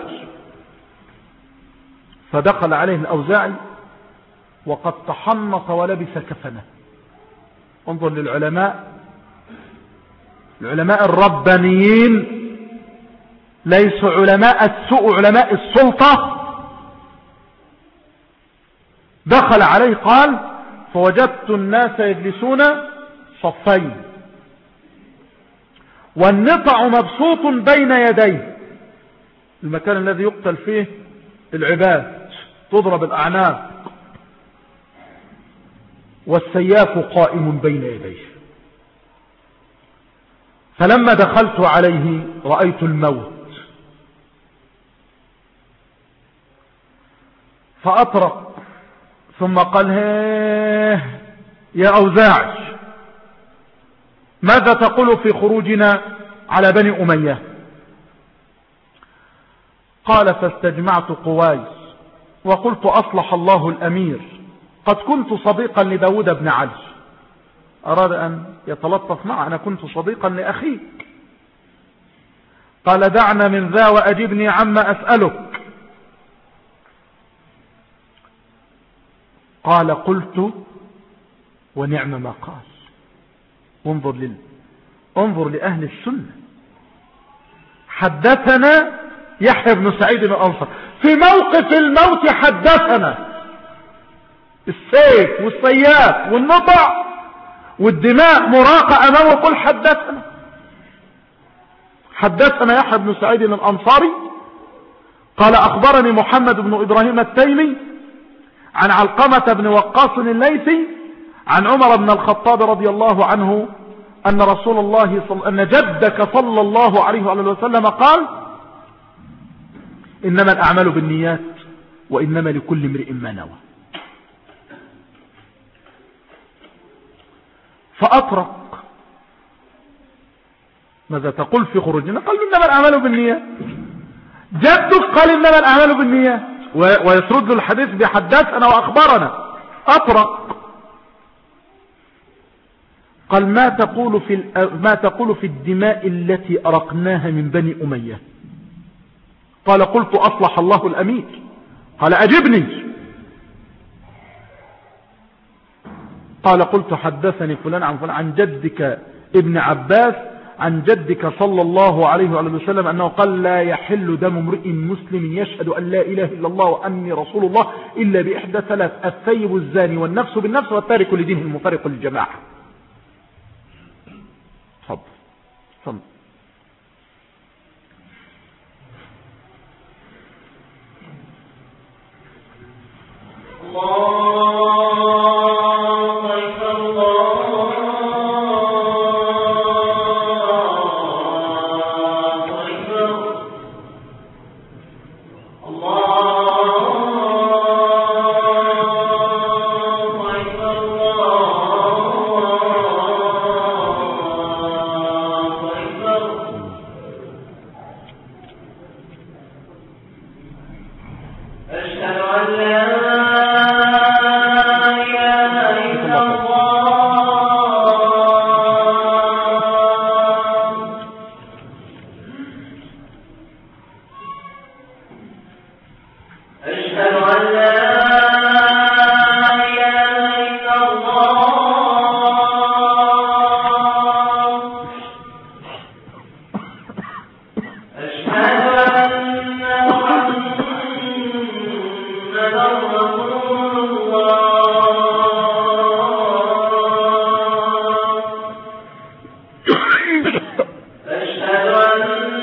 فدخل عليه الأوزاعي وقد تحنط ولبس كفنه. انظر للعلماء، العلماء الربانيين ليسوا علماء السوء، علماء السلطة. دخل عليه قال فوجدت الناس يجلسون صفين والنطع مبسوط بين يديه، المكان الذي يقتل فيه العباد، تضرب الأعناق، والسياف قائم بين يديه. فلما دخلت عليه رأيت الموت، فأطرق ثم قال هيه يا أوزاعي ماذا تقول في خروجنا على بني أمية؟ قال فاستجمعت قواي وقلت أصلح الله الأمير، قد كنت صديقا لداود بن علي. أراد أن يتلطف معه، أنا كنت صديقا لأخيك. قال دعنا من ذا وأجبني عما أسألك. قال قلت ونعم ما قال. انظر لل... انظر لأهل السنة. حدثنا يحيى بن سعيد الأنصاري في موقف الموت، حدثنا السيف والسياف والنطع والدماء مراقة أمامه، قل حدثنا. حدثنا يحيى بن سعيد الأنصاري قال أخبرني محمد بن إبراهيم التيمي عن علقمة بن وقاص الليثي عن عمر بن الخطاب رضي الله عنه أن رسول الله صل... أن جدك صلى الله عليه وسلم قال إنما الأعمال بالنيات وإنما لكل امرئ ما نوى. فأطرق ماذا تقول في خروجنا؟ قال إنما الأعمال بالنيات. جدك قال إنما الأعمال بالنيات ويسرد الحديث بحدثنا وأخبرنا. أطرق قال ما تقول في ما تقول في الدماء التي أرقناها من بني أمية؟ قال قلت أصلح الله الأمير. قال أجبني. قال قلت حدثني فلان عن فلان عن جدك ابن عباس عن جدك صلى الله عليه وسلم أنه قال لا يحل دم امرئ مسلم يشهد أن لا إله إلا الله وأني رسول الله إلا بإحدى ثلاث: الثيب الزاني والنفس بالنفس والتارك لدينه المفارق للجماعة. تفضل تفضل. أشهد أن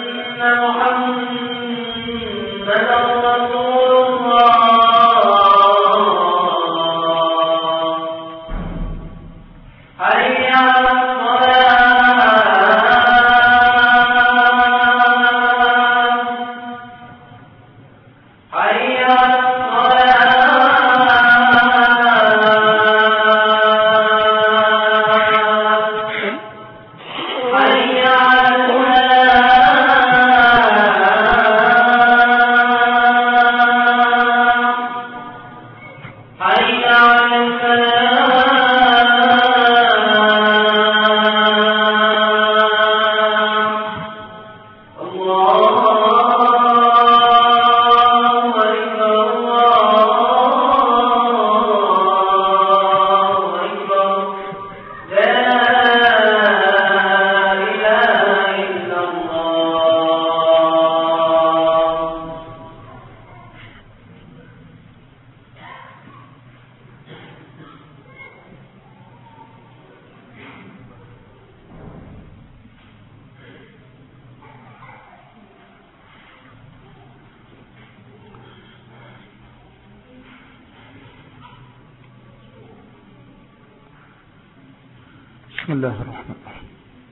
بسم الله الرحمن الرحيم.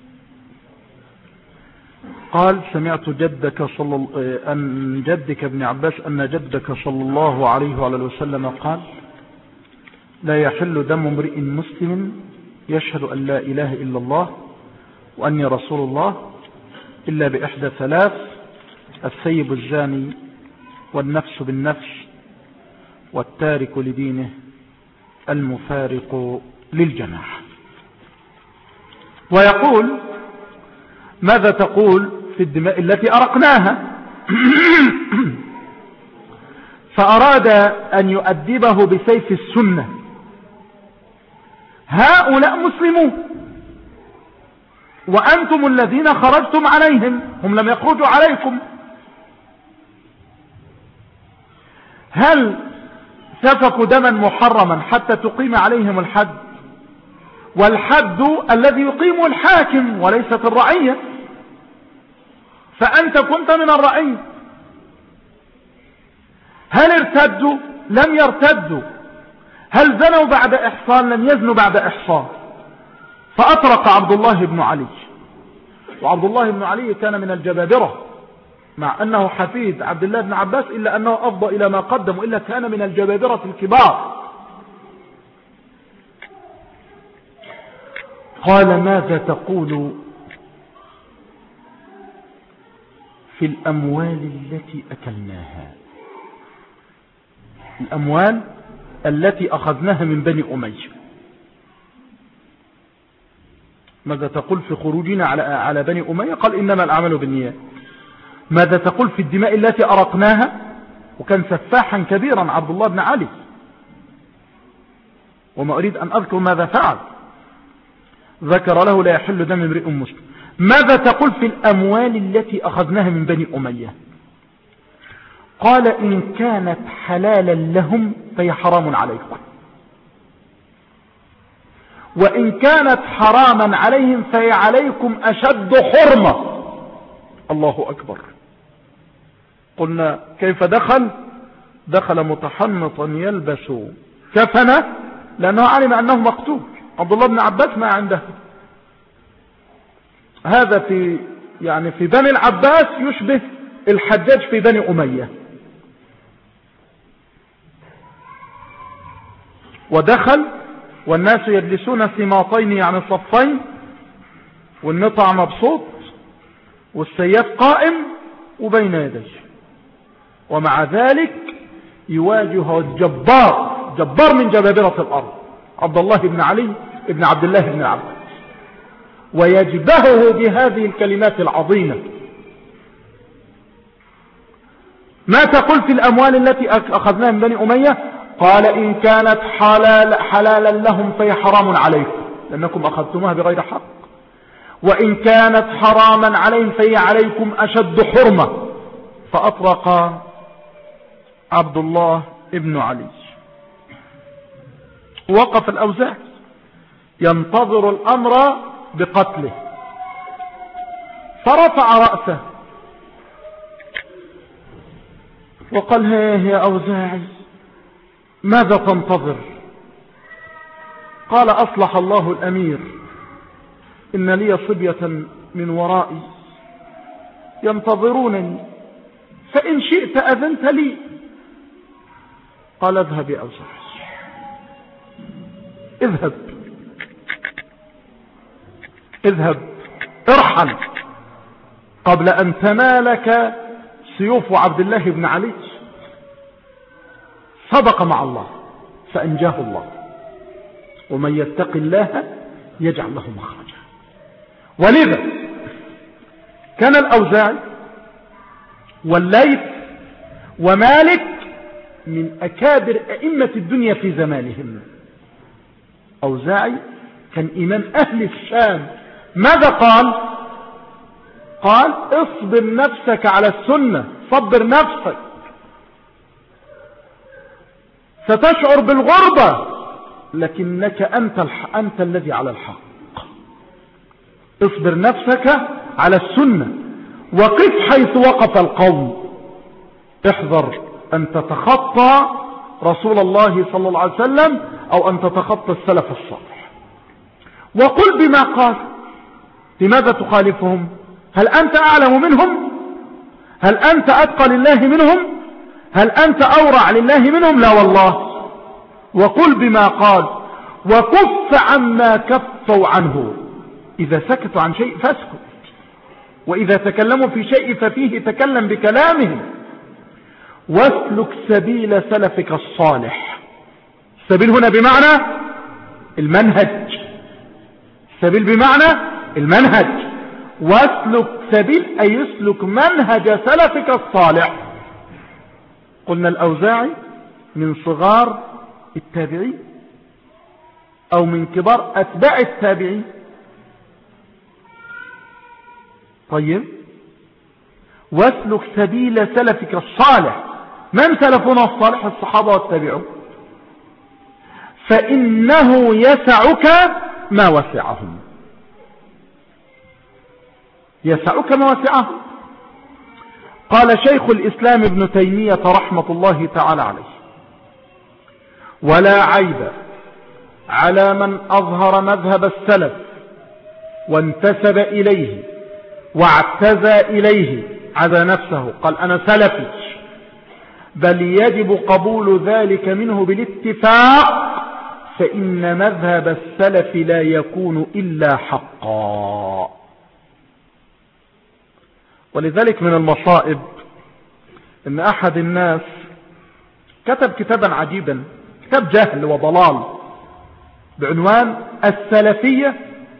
قال سمعت جدك صلى أن جدك ابن عباس أن جدك صلى الله عليه وعلى وسلم قال لا يحل دم امرئ مسلم يشهد أن لا إله إلا الله وأني رسول الله إلا بإحدى ثلاث: الثيب الزاني والنفس بالنفس والتارك لدينه المفارق للجماعة. ويقول ماذا تقول في الدماء التي أرقناها؟ فأراد أن يؤدبه بسيف السنة. هؤلاء مسلمون وأنتم الذين خرجتم عليهم، هم لم يخرجوا عليكم. هل سفكوا دما محرما حتى تقيم عليهم الحد؟ والحد الذي يقيم الحاكم وليست الرعية، فأنت كنت من الرعية. هل ارتدوا؟ لم يرتدوا. هل زنوا بعد إحصان؟ لم يزنوا بعد إحصان. فأطرق عبد الله بن علي، وعبد الله بن علي كان من الجبابرة مع أنه حفيد عبد الله بن عباس، إلا أنه أفضى إلى ما قدم، وإلا كان من الجبابرة الكبار. قال ماذا تقول في الأموال التي أكلناها، الأموال التي أخذناها من بني أمية؟ ماذا تقول في خروجنا على على بني أمية؟ قال إنما الأعمال بالنيات. ماذا تقول في الدماء التي أرقناها؟ وكان سفاحا كبيرا عبد الله بن علي، وما أريد أن أذكر ماذا فعل. ذكر له لا يحل دم امرئ مسلم. ماذا تقول في الأموال التي أخذناها من بني أمية؟ قال إن كانت حلالا لهم فهي حرام عليكم، وإن كانت حراما عليهم فهي عليكم أشد حرمة. الله أكبر. قلنا كيف دخل؟ دخل متحنطا يلبس كفنه لأنه علم أنه مقتول. عبد الله بن عباس ما عنده هذا. في يعني في بني العباس يشبه الحجاج في بني أمية. ودخل والناس يجلسون سماطين يعني صفين، والنطع مبسوط والسياف قائم وبين يديه، ومع ذلك يواجه الجبار، جبار من جبابرة الأرض، عبد الله بن علي بن عبد الله بن عباس، ويجبهه بهذه الكلمات العظيمة. ما تقول في الأموال التي أخذناها من بني أمية؟ قال إن كانت حلال حلالا لهم فهي حرام عليكم لأنكم أخذتموها بغير حق، وإن كانت حراما عليهم فهي عليكم أشد حرمة. فأطرق عبد الله ابن علي. وقف الأوزاعي ينتظر الأمر بقتله، فرفع رأسه وقال هيه يا أوزاعي ماذا تنتظر؟ قال أصلح الله الأمير، إن لي صبية من ورائي ينتظرونني، فإن شئت أذنت لي. قال اذهب يا أوزاعي، اذهب اذهب ارحل قبل أن تنالك سيوف عبد الله بن علي. صدق مع الله فأنجاه الله، ومن يتق الله يجعل له مخرجا. ولذا كان الأوزاعي والليث ومالك من أكابر أئمة الدنيا في زمانهم. أوزاعي كان إمام أهل الشام. ماذا قال؟ قال اصبر نفسك على السنة، صبر نفسك، ستشعر بالغربة لكنك أنت, الح... أنت الذي على الحق. اصبر نفسك على السنة وقف حيث وقف القوم. احذر أن تتخطى رسول الله صلى الله عليه وسلم أو أن تتخطى السلف الصالح. وقل بما قال. لماذا تخالفهم؟ هل أنت أعلم منهم؟ هل أنت أتقى لله منهم؟ هل أنت أورع لله منهم؟ لا والله. وقل بما قال وكف عما كفوا عنه. إذا سكتوا عن شيء فاسكت، وإذا تكلموا في شيء ففيه تكلم بكلامهم. واسلك سبيل سلفك الصالح. السبيل هنا بمعنى المنهج، السبيل بمعنى المنهج. واسلك سبيل أي يسلك منهج سلفك الصالح. قلنا الأوزاعي من صغار التابعين أو من كبار أتباع التابعين. طيب، واسلك سبيل سلفك الصالح. من سلفنا الصالح؟ الصحابة والتابعون. فإنه يسعك ما وسعهم، يسعك ما وسعهم. قال شيخ الإسلام ابن تيمية رحمة الله تعالى عليه: ولا عيب على من أظهر مذهب السلف وانتسب إليه واعتزى إليه، عزى نفسه قال أنا سلفي، بل يجب قبول ذلك منه بالاتفاق، فإن مذهب السلف لا يكون إلا حقا. ولذلك من المصائب أن أحد الناس كتب كتابا عجيبا، كتاب جهل وضلال، بعنوان السلفية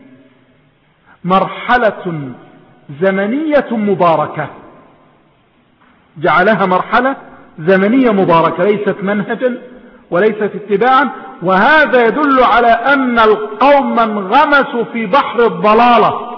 مرحلة زمنية مباركة. جعلها مرحلة زمنية مباركة، ليست منهجا وليست اتباعا. وهذا يدل على أن القوم انغمسوا في بحر الضلالة،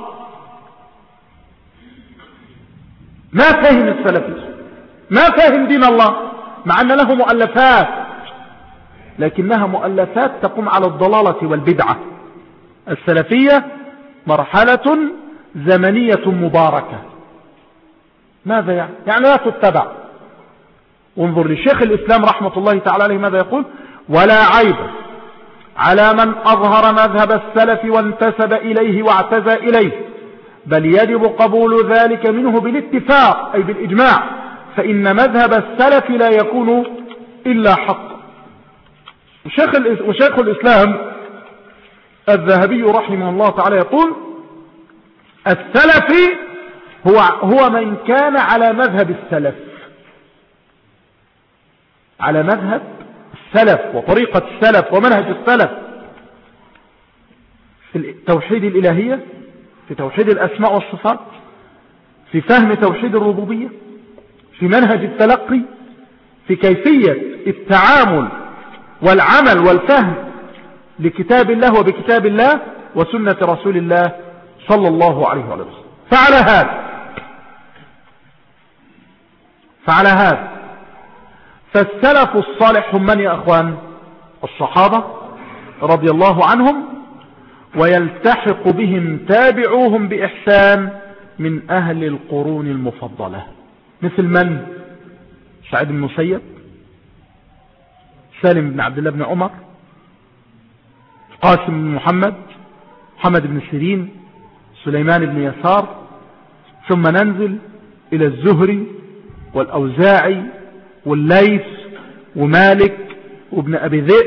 ما فهم السلفية، ما فهم دين الله، مع أن له مؤلفات لكنها مؤلفات تقوم على الضلالة والبدعة. السلفية مرحلة زمنية مباركة. ماذا يعني؟ يعني لا تتبع. وانظر لشيخ الإسلام رحمة الله تعالى عليه ماذا يقول: ولا عيب على من أظهر مذهب السلف وانتسب إليه واعتزى إليه، بل يجب قبول ذلك منه بالاتفاق أي بالإجماع، فإن مذهب السلف لا يكون إلا حق. وشيخ الإسلام الذهبي رحمه الله تعالى يقول: السلفي هو هو من كان على مذهب السلف، على مذهب السلف وطريقة السلف ومنهج السلف في توحيد الإلهية، في توحيد الأسماء والصفات، في فهم توحيد الربوبية، في منهج التلقي، في كيفية التعامل والعمل والفهم لكتاب الله وبكتاب الله وسنة رسول الله صلى الله عليه وسلم. فعلى هذا فعلى هذا فالسلف الصالح هم من يا أخوان؟ الصحابة رضي الله عنهم، ويلتحق بهم تابعوهم بإحسان من أهل القرون المفضلة، مثل من؟ سعيد بن المسيب، سالم بن عبد الله بن عمر، قاسم بن محمد، محمد بن سيرين، سليمان بن يسار، ثم ننزل إلى الزهري والأوزاعي والليث ومالك وابن أبي ذئب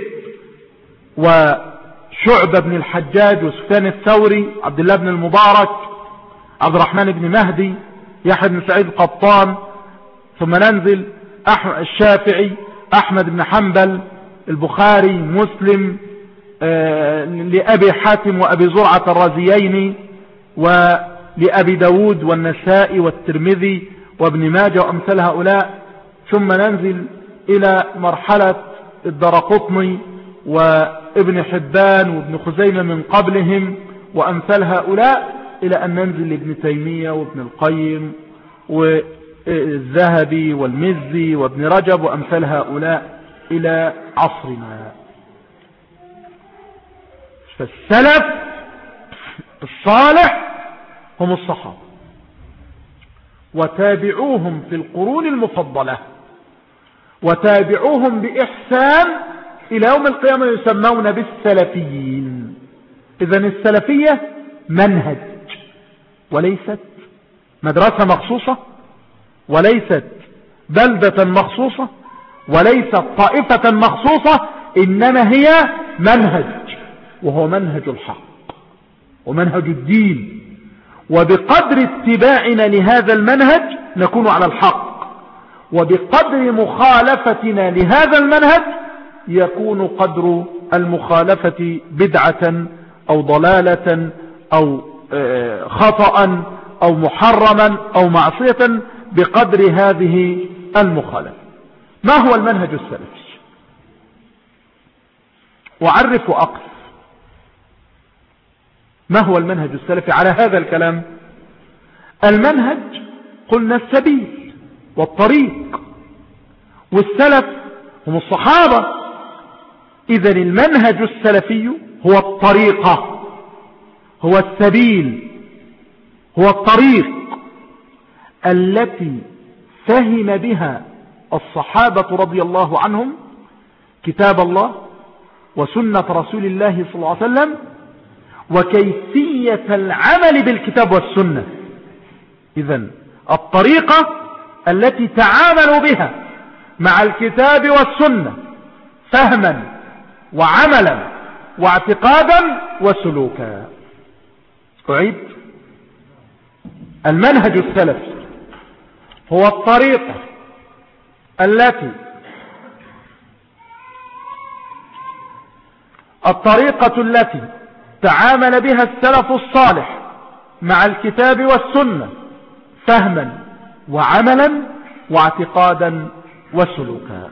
وشعبة بن الحجاج وسفيان الثوري، عبد الله بن المبارك، عبد الرحمن بن مهدي، يحيى بن سعيد القطان، ثم ننزل الشافعي، أحمد بن حنبل، البخاري، مسلم، آه لأبي حاتم وأبي زرعة الرازيين، ولأبي داود والنسائي والترمذي وابن ماجه وأمثال هؤلاء. ثم ننزل إلى مرحلة الدرقطني وابن حبان وابن خزيمة من قبلهم وأمثال هؤلاء، إلى أن ننزل لابن تيمية وابن القيم والذهبي والمزي وابن رجب وأمثال هؤلاء إلى عصرنا. فالسلف الصالح هم الصحابة وتابعوهم في القرون المفضلة وتابعوهم بإحسان إلى يوم القيامة، يسمون بالسلفيين. إذن السلفية منهج وليست مدرسة مخصوصة، وليست بلدة مخصوصة، وليست طائفة مخصوصة، إنما هي منهج، وهو منهج الحق ومنهج الدين. وبقدر اتباعنا لهذا المنهج نكون على الحق، وبقدر مخالفتنا لهذا المنهج يكون قدر المخالفة بدعة أو ضلالة أو خطأ أو محرما أو معصية بقدر هذه المخالفة. ما هو المنهج السلفي؟ أعرف وأقف. ما هو المنهج السلفي على هذا الكلام؟ المنهج قلنا السبيل والطريق، والسلف هم الصحابة. إذن المنهج السلفي هو الطريقة، هو السبيل، هو الطريق التي فهم بها الصحابة رضي الله عنهم كتاب الله وسنة رسول الله صلى الله عليه وسلم وكيفية العمل بالكتاب والسنة. إذن الطريقة التي تعاملوا بها مع الكتاب والسنة فهما وعملا واعتقادا وسلوكا. أعيد: المنهج السلفي هو الطريقة التي الطريقة التي تعامل بها السلف الصالح مع الكتاب والسنة فهما وعملا واعتقادا وسلوكا.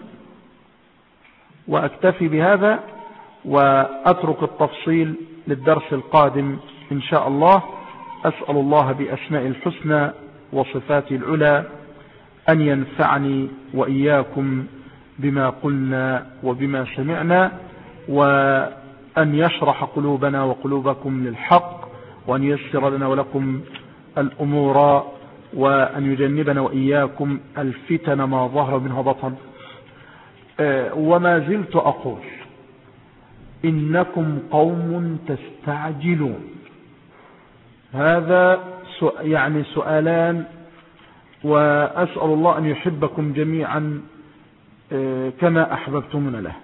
وأكتفي بهذا وأترك التفصيل للدرس القادم إن شاء الله. أسأل الله بأسماء الحسنى وصفاته العلى أن ينفعني وإياكم بما قلنا وبما سمعنا، وأن يشرح قلوبنا وقلوبكم للحق، وأن ييسر لنا ولكم الأمور، وأن يجنبنا وإياكم الفتن ما ظهر منها بطن. وما زلت أقول إنكم قوم تستعجلون. هذا يعني سؤالان، وأسأل الله أن يحبكم جميعا كما أحببتمنا له.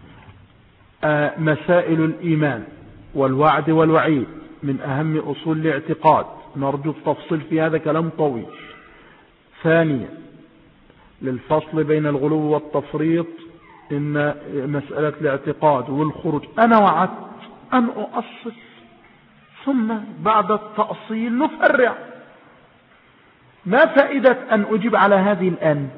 مسائل الإيمان والوعد والوعيد من أهم أصول الاعتقاد، نرجو التفصيل في هذا كلام طويل. ثانيا، للفصل بين الغلو والتفريط إن مسألة الاعتقاد والخروج. أنا وعدت أن أؤصل ثم بعد التأصيل نفرع. ما فائدة أن أجيب على هذه الآن؟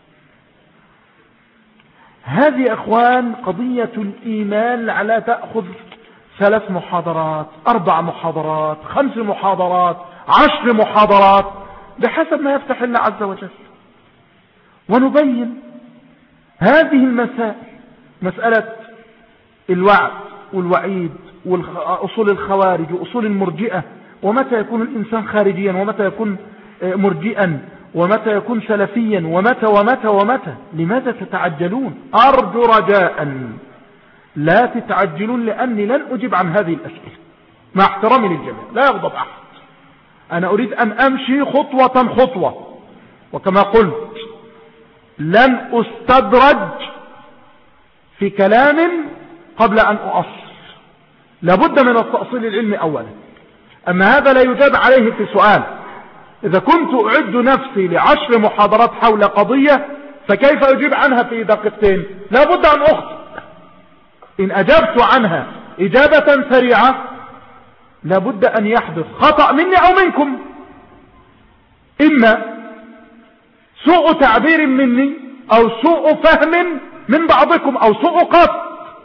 هذه أخوان قضية الإيمان على تأخذ ثلاث محاضرات، أربع محاضرات، خمس محاضرات، عشر محاضرات، بحسب ما يفتح الله عز وجل، ونبين هذه المسائل، مسألة الوعد والوعيد وأصول الخوارج وأصول المرجئة، ومتى يكون الإنسان خارجيا ومتى يكون مرجئا ومتى يكون سلفيا ومتى ومتى ومتى. لماذا تتعجلون؟ أرجو رجاء لا تتعجلون، لأني لن أجيب عن هذه الأسئلة مع احترامي للجميع، لا يغضب أحد. أنا أريد أن أمشي خطوة خطوة، وكما قلت لن أستدرج في كلام قبل أن أؤصل، لابد من التأصيل العلمي أولا. أما هذا لا يجاب عليه في سؤال. إذا كنت أعد نفسي لعشر محاضرات حول قضية فكيف أجيب عنها في دقيقتين؟ لابد أن أخطئ. إن أجبت عنها إجابة سريعة لابد أن يحدث خطأ مني أو منكم، إما سوء تعبير مني أو سوء فهم من بعضكم أو سوء قصد.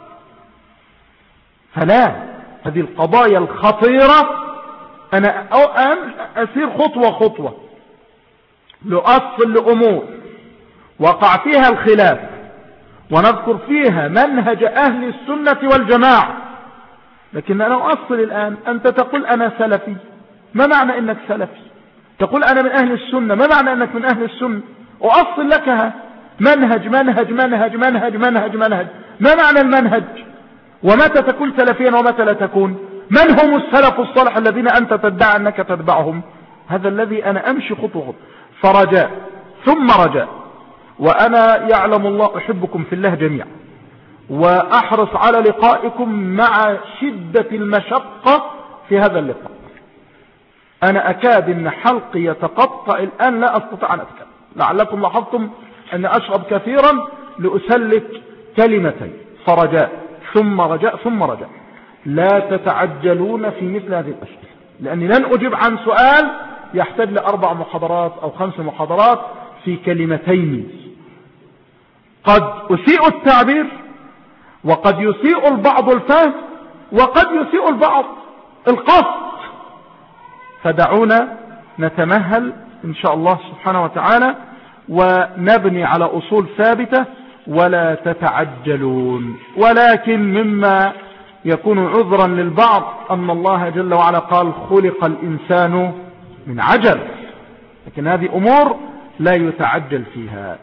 فلا، هذه القضايا الخطيرة أنا أسير خطوة خطوة لأصل لأمور وقع فيها الخلاف، ونذكر فيها منهج أهل السنة والجماعة. لكن أنا أؤصل الآن. أنت تقول أنا سلفي، ما معنى أنك سلفي؟ تقول أنا من أهل السنة، ما معنى أنك من أهل السنة؟ أؤصل لك منهج منهج منهج منهج منهج منهج. ما معنى المنهج؟ ومتى تكون سلفيا ومتى لا تكون؟ من هم السلف الصالح الذين أنت تدعي أنك تتبعهم؟ هذا الذي أنا أمشي خطوة فرجاء ثم رجاء. وأنا يعلم الله أحبكم في الله جميعا، وأحرص على لقائكم مع شدة المشقة في هذا اللقاء. أنا أكاد أن حلقي يتقطع الآن، لا أستطيع أن أتكلم. لعلكم لاحظتم أن أشرب كثيرا لأسلك كلمتين، فرجاء ثم رجاء ثم رجاء. لا تتعجلون في مثل هذه الأشياء، لأني لن أجيب عن سؤال يحتاج لأربع محاضرات أو خمس محاضرات في كلمتين. قد أسيء التعبير، وقد يسيء البعض الفهم، وقد يسيء البعض القصد. فدعونا نتمهل إن شاء الله سبحانه وتعالى، ونبني على أصول ثابتة، ولا تتعجلون. ولكن مما يكون عذرا للبعض أن الله جل وعلا قال خلق الإنسان من عجل، لكن هذه أمور لا يتعجل فيها.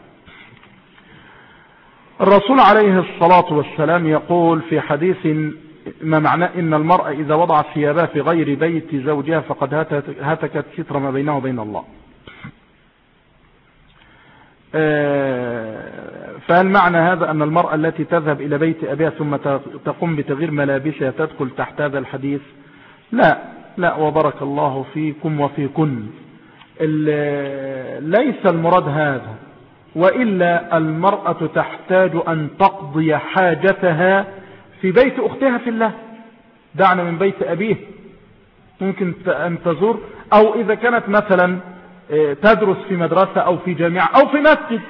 الرسول عليه الصلاة والسلام يقول في حديث ما معناه إن المرأة إذا وضعت ثيابها في غير بيت زوجها فقد هتكت ستر ما بينه وبين الله. فهل معنى هذا أن المرأة التي تذهب إلى بيت أبيها ثم تقوم بتغيير ملابسها تدخل تحت هذا الحديث؟ لا لا، وبارك الله فيكم وفيكن. ليس المراد هذا، وإلا المرأة تحتاج أن تقضي حاجتها في بيت أختها في الله، دعنا من بيت أبيه. ممكن أن تزور، أو إذا كانت مثلا تدرس في مدرسة أو في جامعة أو في مسجد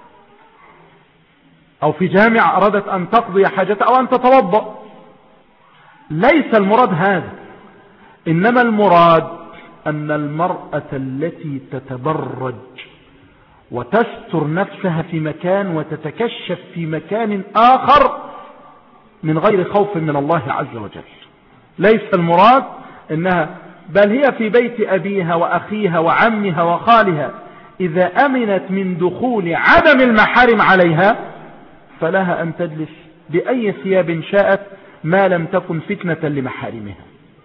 أو في جامعة أرادت أن تقضي حاجتها أو أن تتوضأ. ليس المراد هذا، إنما المراد أن المرأة التي تتبرج وتستر نفسها في مكان وتتكشف في مكان آخر من غير خوف من الله عز وجل، ليس المراد إنها، بل هي في بيت أبيها وأخيها وعمها وخالها إذا أمنت من دخول عدم المحارم عليها فلها أن تجلس بأي ثياب شاءت ما لم تكن فتنة لمحارمها.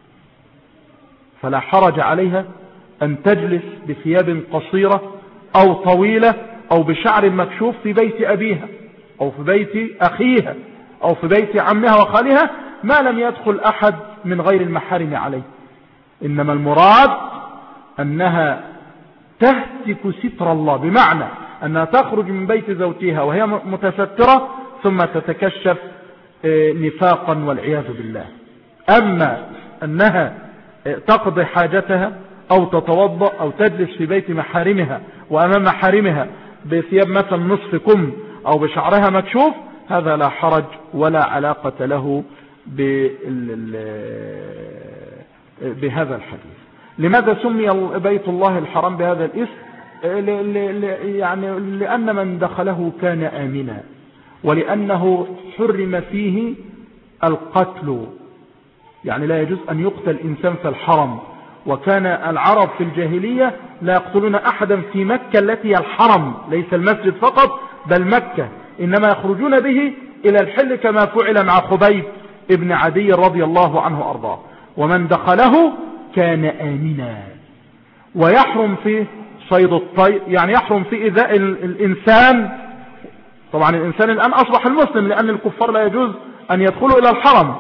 فلا حرج عليها أن تجلس بثياب قصيرة أو طويلة أو بشعر مكشوف في بيت أبيها أو في بيت أخيها أو في بيت عمها وخالها ما لم يدخل أحد من غير المحارم عليه. إنما المراد أنها تهتك ستر الله، بمعنى أنها تخرج من بيت زوجها وهي متسترة ثم تتكشف نفاقا والعياذ بالله. أما أنها تقضي حاجتها أو تتوضأ أو تجلس في بيت محارمها وأمام محارمها بثياب مثلا نصف كم أو بشعرها مكشوف، هذا لا حرج ولا علاقة له بهذا الحديث. لماذا سمي بيت الله الحرام بهذا الاسم؟ يعني لأن من دخله كان آمنا، ولأنه حرم فيه القتل، يعني لا يجوز أن يقتل إنسان في الحرم. وكان العرب في الجاهلية لا يقتلون أحدا في مكة التي هي الحرم، ليس المسجد فقط بل مكة، إنما يخرجون به إلى الحل كما فعل مع خبيب ابن عدي رضي الله عنه أرضاه. ومن دخله كان آمنا. ويحرم فيه صيد الطير، يعني يحرم فيه إيذاء الإنسان. طبعا الإنسان الآن أصبح المسلم لأن الكفار لا يجوز أن يدخلوا إلى الحرم.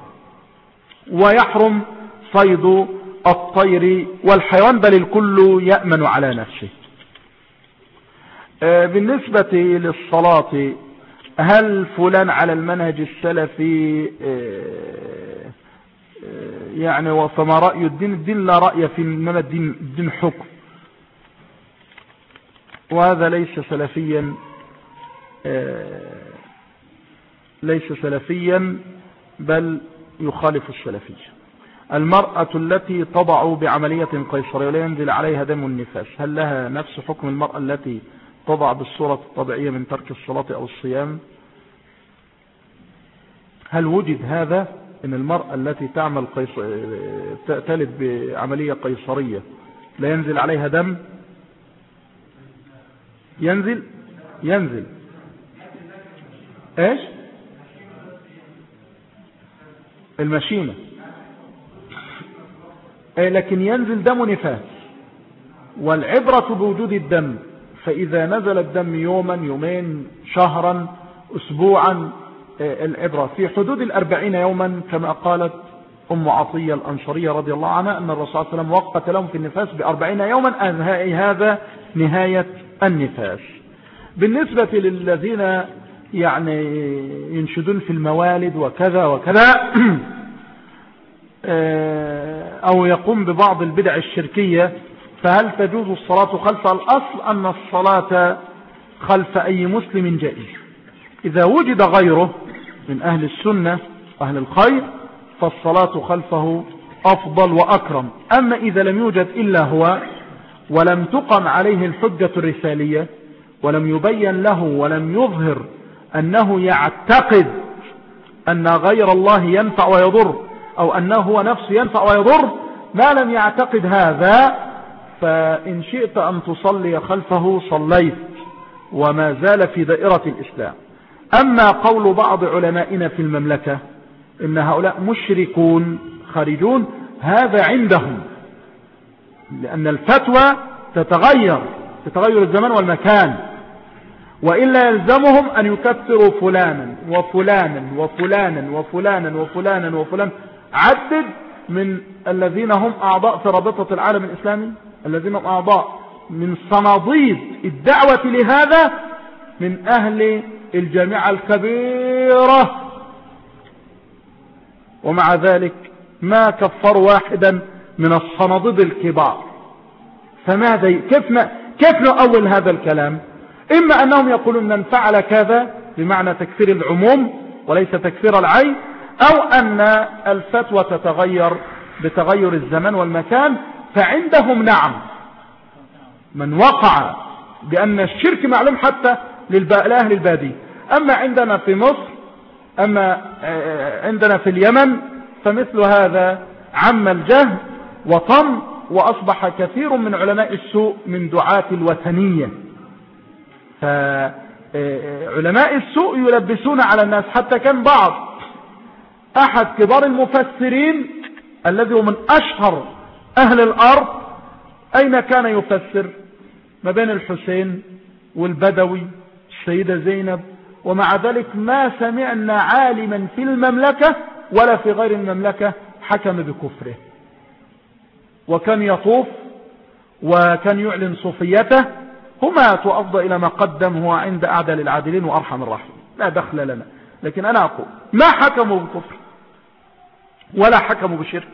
ويحرم صيد الطير والحيوان، بل الكل يأمن على نفسه. بالنسبة للصلاة، هل فلان على المنهج السلفي؟ يعني وفما رأي الدين؟ الدين لا رأي فيه، إنما الدين, الدين حكم، وهذا ليس سلفيا، ليس سلفيا بل يخالف السلفية. المرأة التي تضع بعملية قيصرية ولا ينزل عليها دم النفاس، هل لها نفس حكم المرأة التي تضع بالصورة الطبيعية من ترك الصلاة أو الصيام؟ هل وجد هذا ان المرأة التي تعمل قيص... تلد بعملية قيصرية لا ينزل عليها دم؟ ينزل ينزل ايش؟ المشيمة لكن ينزل دم نفاس، والعبرة بوجود الدم، فإذا نزل الدم يوما يومين شهرا أسبوعا العبرة في حدود الأربعين يوما كما قالت أم عطية الأنصارية رضي الله عنها أن الرسول صلى الله عليه وسلم وقت لهم في النفاس بأربعين يوما، هذا نهاية النفاس. بالنسبة للذين يعني ينشدون في الموالد وكذا وكذا أو يقوم ببعض البدع الشركية، فهل تجوز الصلاة خلف؟ الأصل أن الصلاة خلف أي مسلم جائز، إذا وجد غيره من أهل السنة أهل الخير فالصلاة خلفه أفضل وأكرم. أما إذا لم يوجد إلا هو ولم تقم عليه الحجة الرسالية ولم يبين له ولم يظهر أنه يعتقد أن غير الله ينفع ويضر أو أنه هو نفسه ينفع ويضر، ما لم يعتقد هذا فإن شئت أن تصلي خلفه صليت وما زال في دائرة الإسلام. أما قول بعض علمائنا في المملكة إن هؤلاء مشركون خارجون، هذا عندهم، لأن الفتوى تتغير تتغير الزمان والمكان، وإلا يلزمهم أن يكفروا فلانا وفلانا وفلانا وفلانا وفلانا وفلانا. عدد من الذين هم أعضاء في رابطة العالم الإسلامي، الذين هم أعضاء من صناديد الدعوة لهذا من أهل الجامعة الكبيرة، ومع ذلك ما كفروا واحدا من الصناديد الكبار. فماذا كيف كيف نؤول هذا الكلام؟ إما أنهم يقولون من فعل كذا بمعنى تكفير العموم وليس تكفير العين، أو أن الفتوى تتغير بتغير الزمان والمكان، فعندهم نعم من وقع بأن الشرك معلوم حتى لأهل البادية. أما عندنا في مصر، أما عندنا في اليمن فمثل هذا عم الجهل وطم، وأصبح كثير من علماء السوء من دعاة الوثنية. فعلماء السوء يلبسون على الناس، حتى كان بعض أحد كبار المفسرين الذي هو من أشهر أهل الأرض، أين كان يفسر؟ ما بين الحسين والبدوي السيدة زينب، ومع ذلك ما سمعنا عالما في المملكة ولا في غير المملكة حكم بكفره، وكان يطوف وكان يعلن صوفيته. هما تؤفضى إلى ما قدم هو عند أعدل العادلين وأرحم الراحمين، لا دخل لنا. لكن أنا أقول ما حكموا بكفر ولا حكموا بشرك.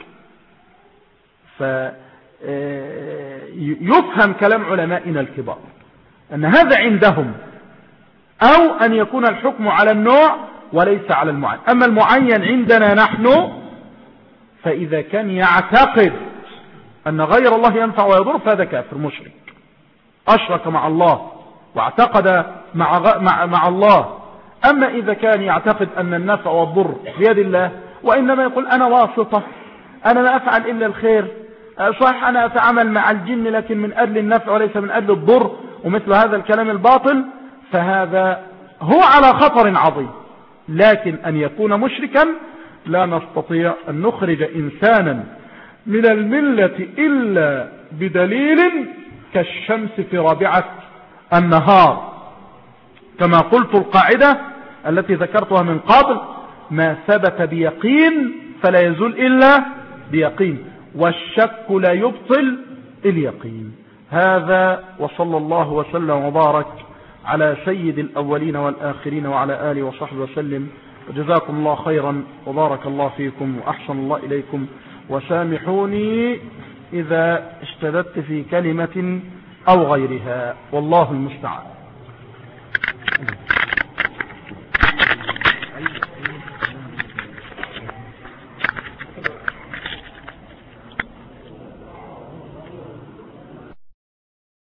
فيفهم كلام علمائنا الكبار أن هذا عندهم، أو أن يكون الحكم على النوع وليس على المعين. أما المعين عندنا نحن، فإذا كان يعتقد أن غير الله ينفع ويضر فهذا كافر مشرك، أشرك مع الله واعتقد مع, مع, مع الله. أما إذا كان يعتقد أن النفع والضر بيد الله، وإنما يقول أنا واسطة، أنا لا أفعل إلا الخير، صح أنا أتعامل مع الجن لكن من أجل النفع وليس من أجل الضر، ومثل هذا الكلام الباطل، فهذا هو على خطر عظيم. لكن أن يكون مشركا لا نستطيع أن نخرج إنسانا من الملة إلا بدليل كالشمس في رابعة النهار. كما قلت القاعدة التي ذكرتها من قبل: ما ثبت بيقين فلا يزول إلا بيقين، والشك لا يبطل اليقين. هذا، وصلى الله وسلم وبارك على سيد الأولين والآخرين وعلى آله وصحبه وسلم. وجزاكم الله خيرا وبارك الله فيكم وأحسن الله إليكم. وسامحوني إذا اشتددت في كلمة أو غيرها، والله المستعان.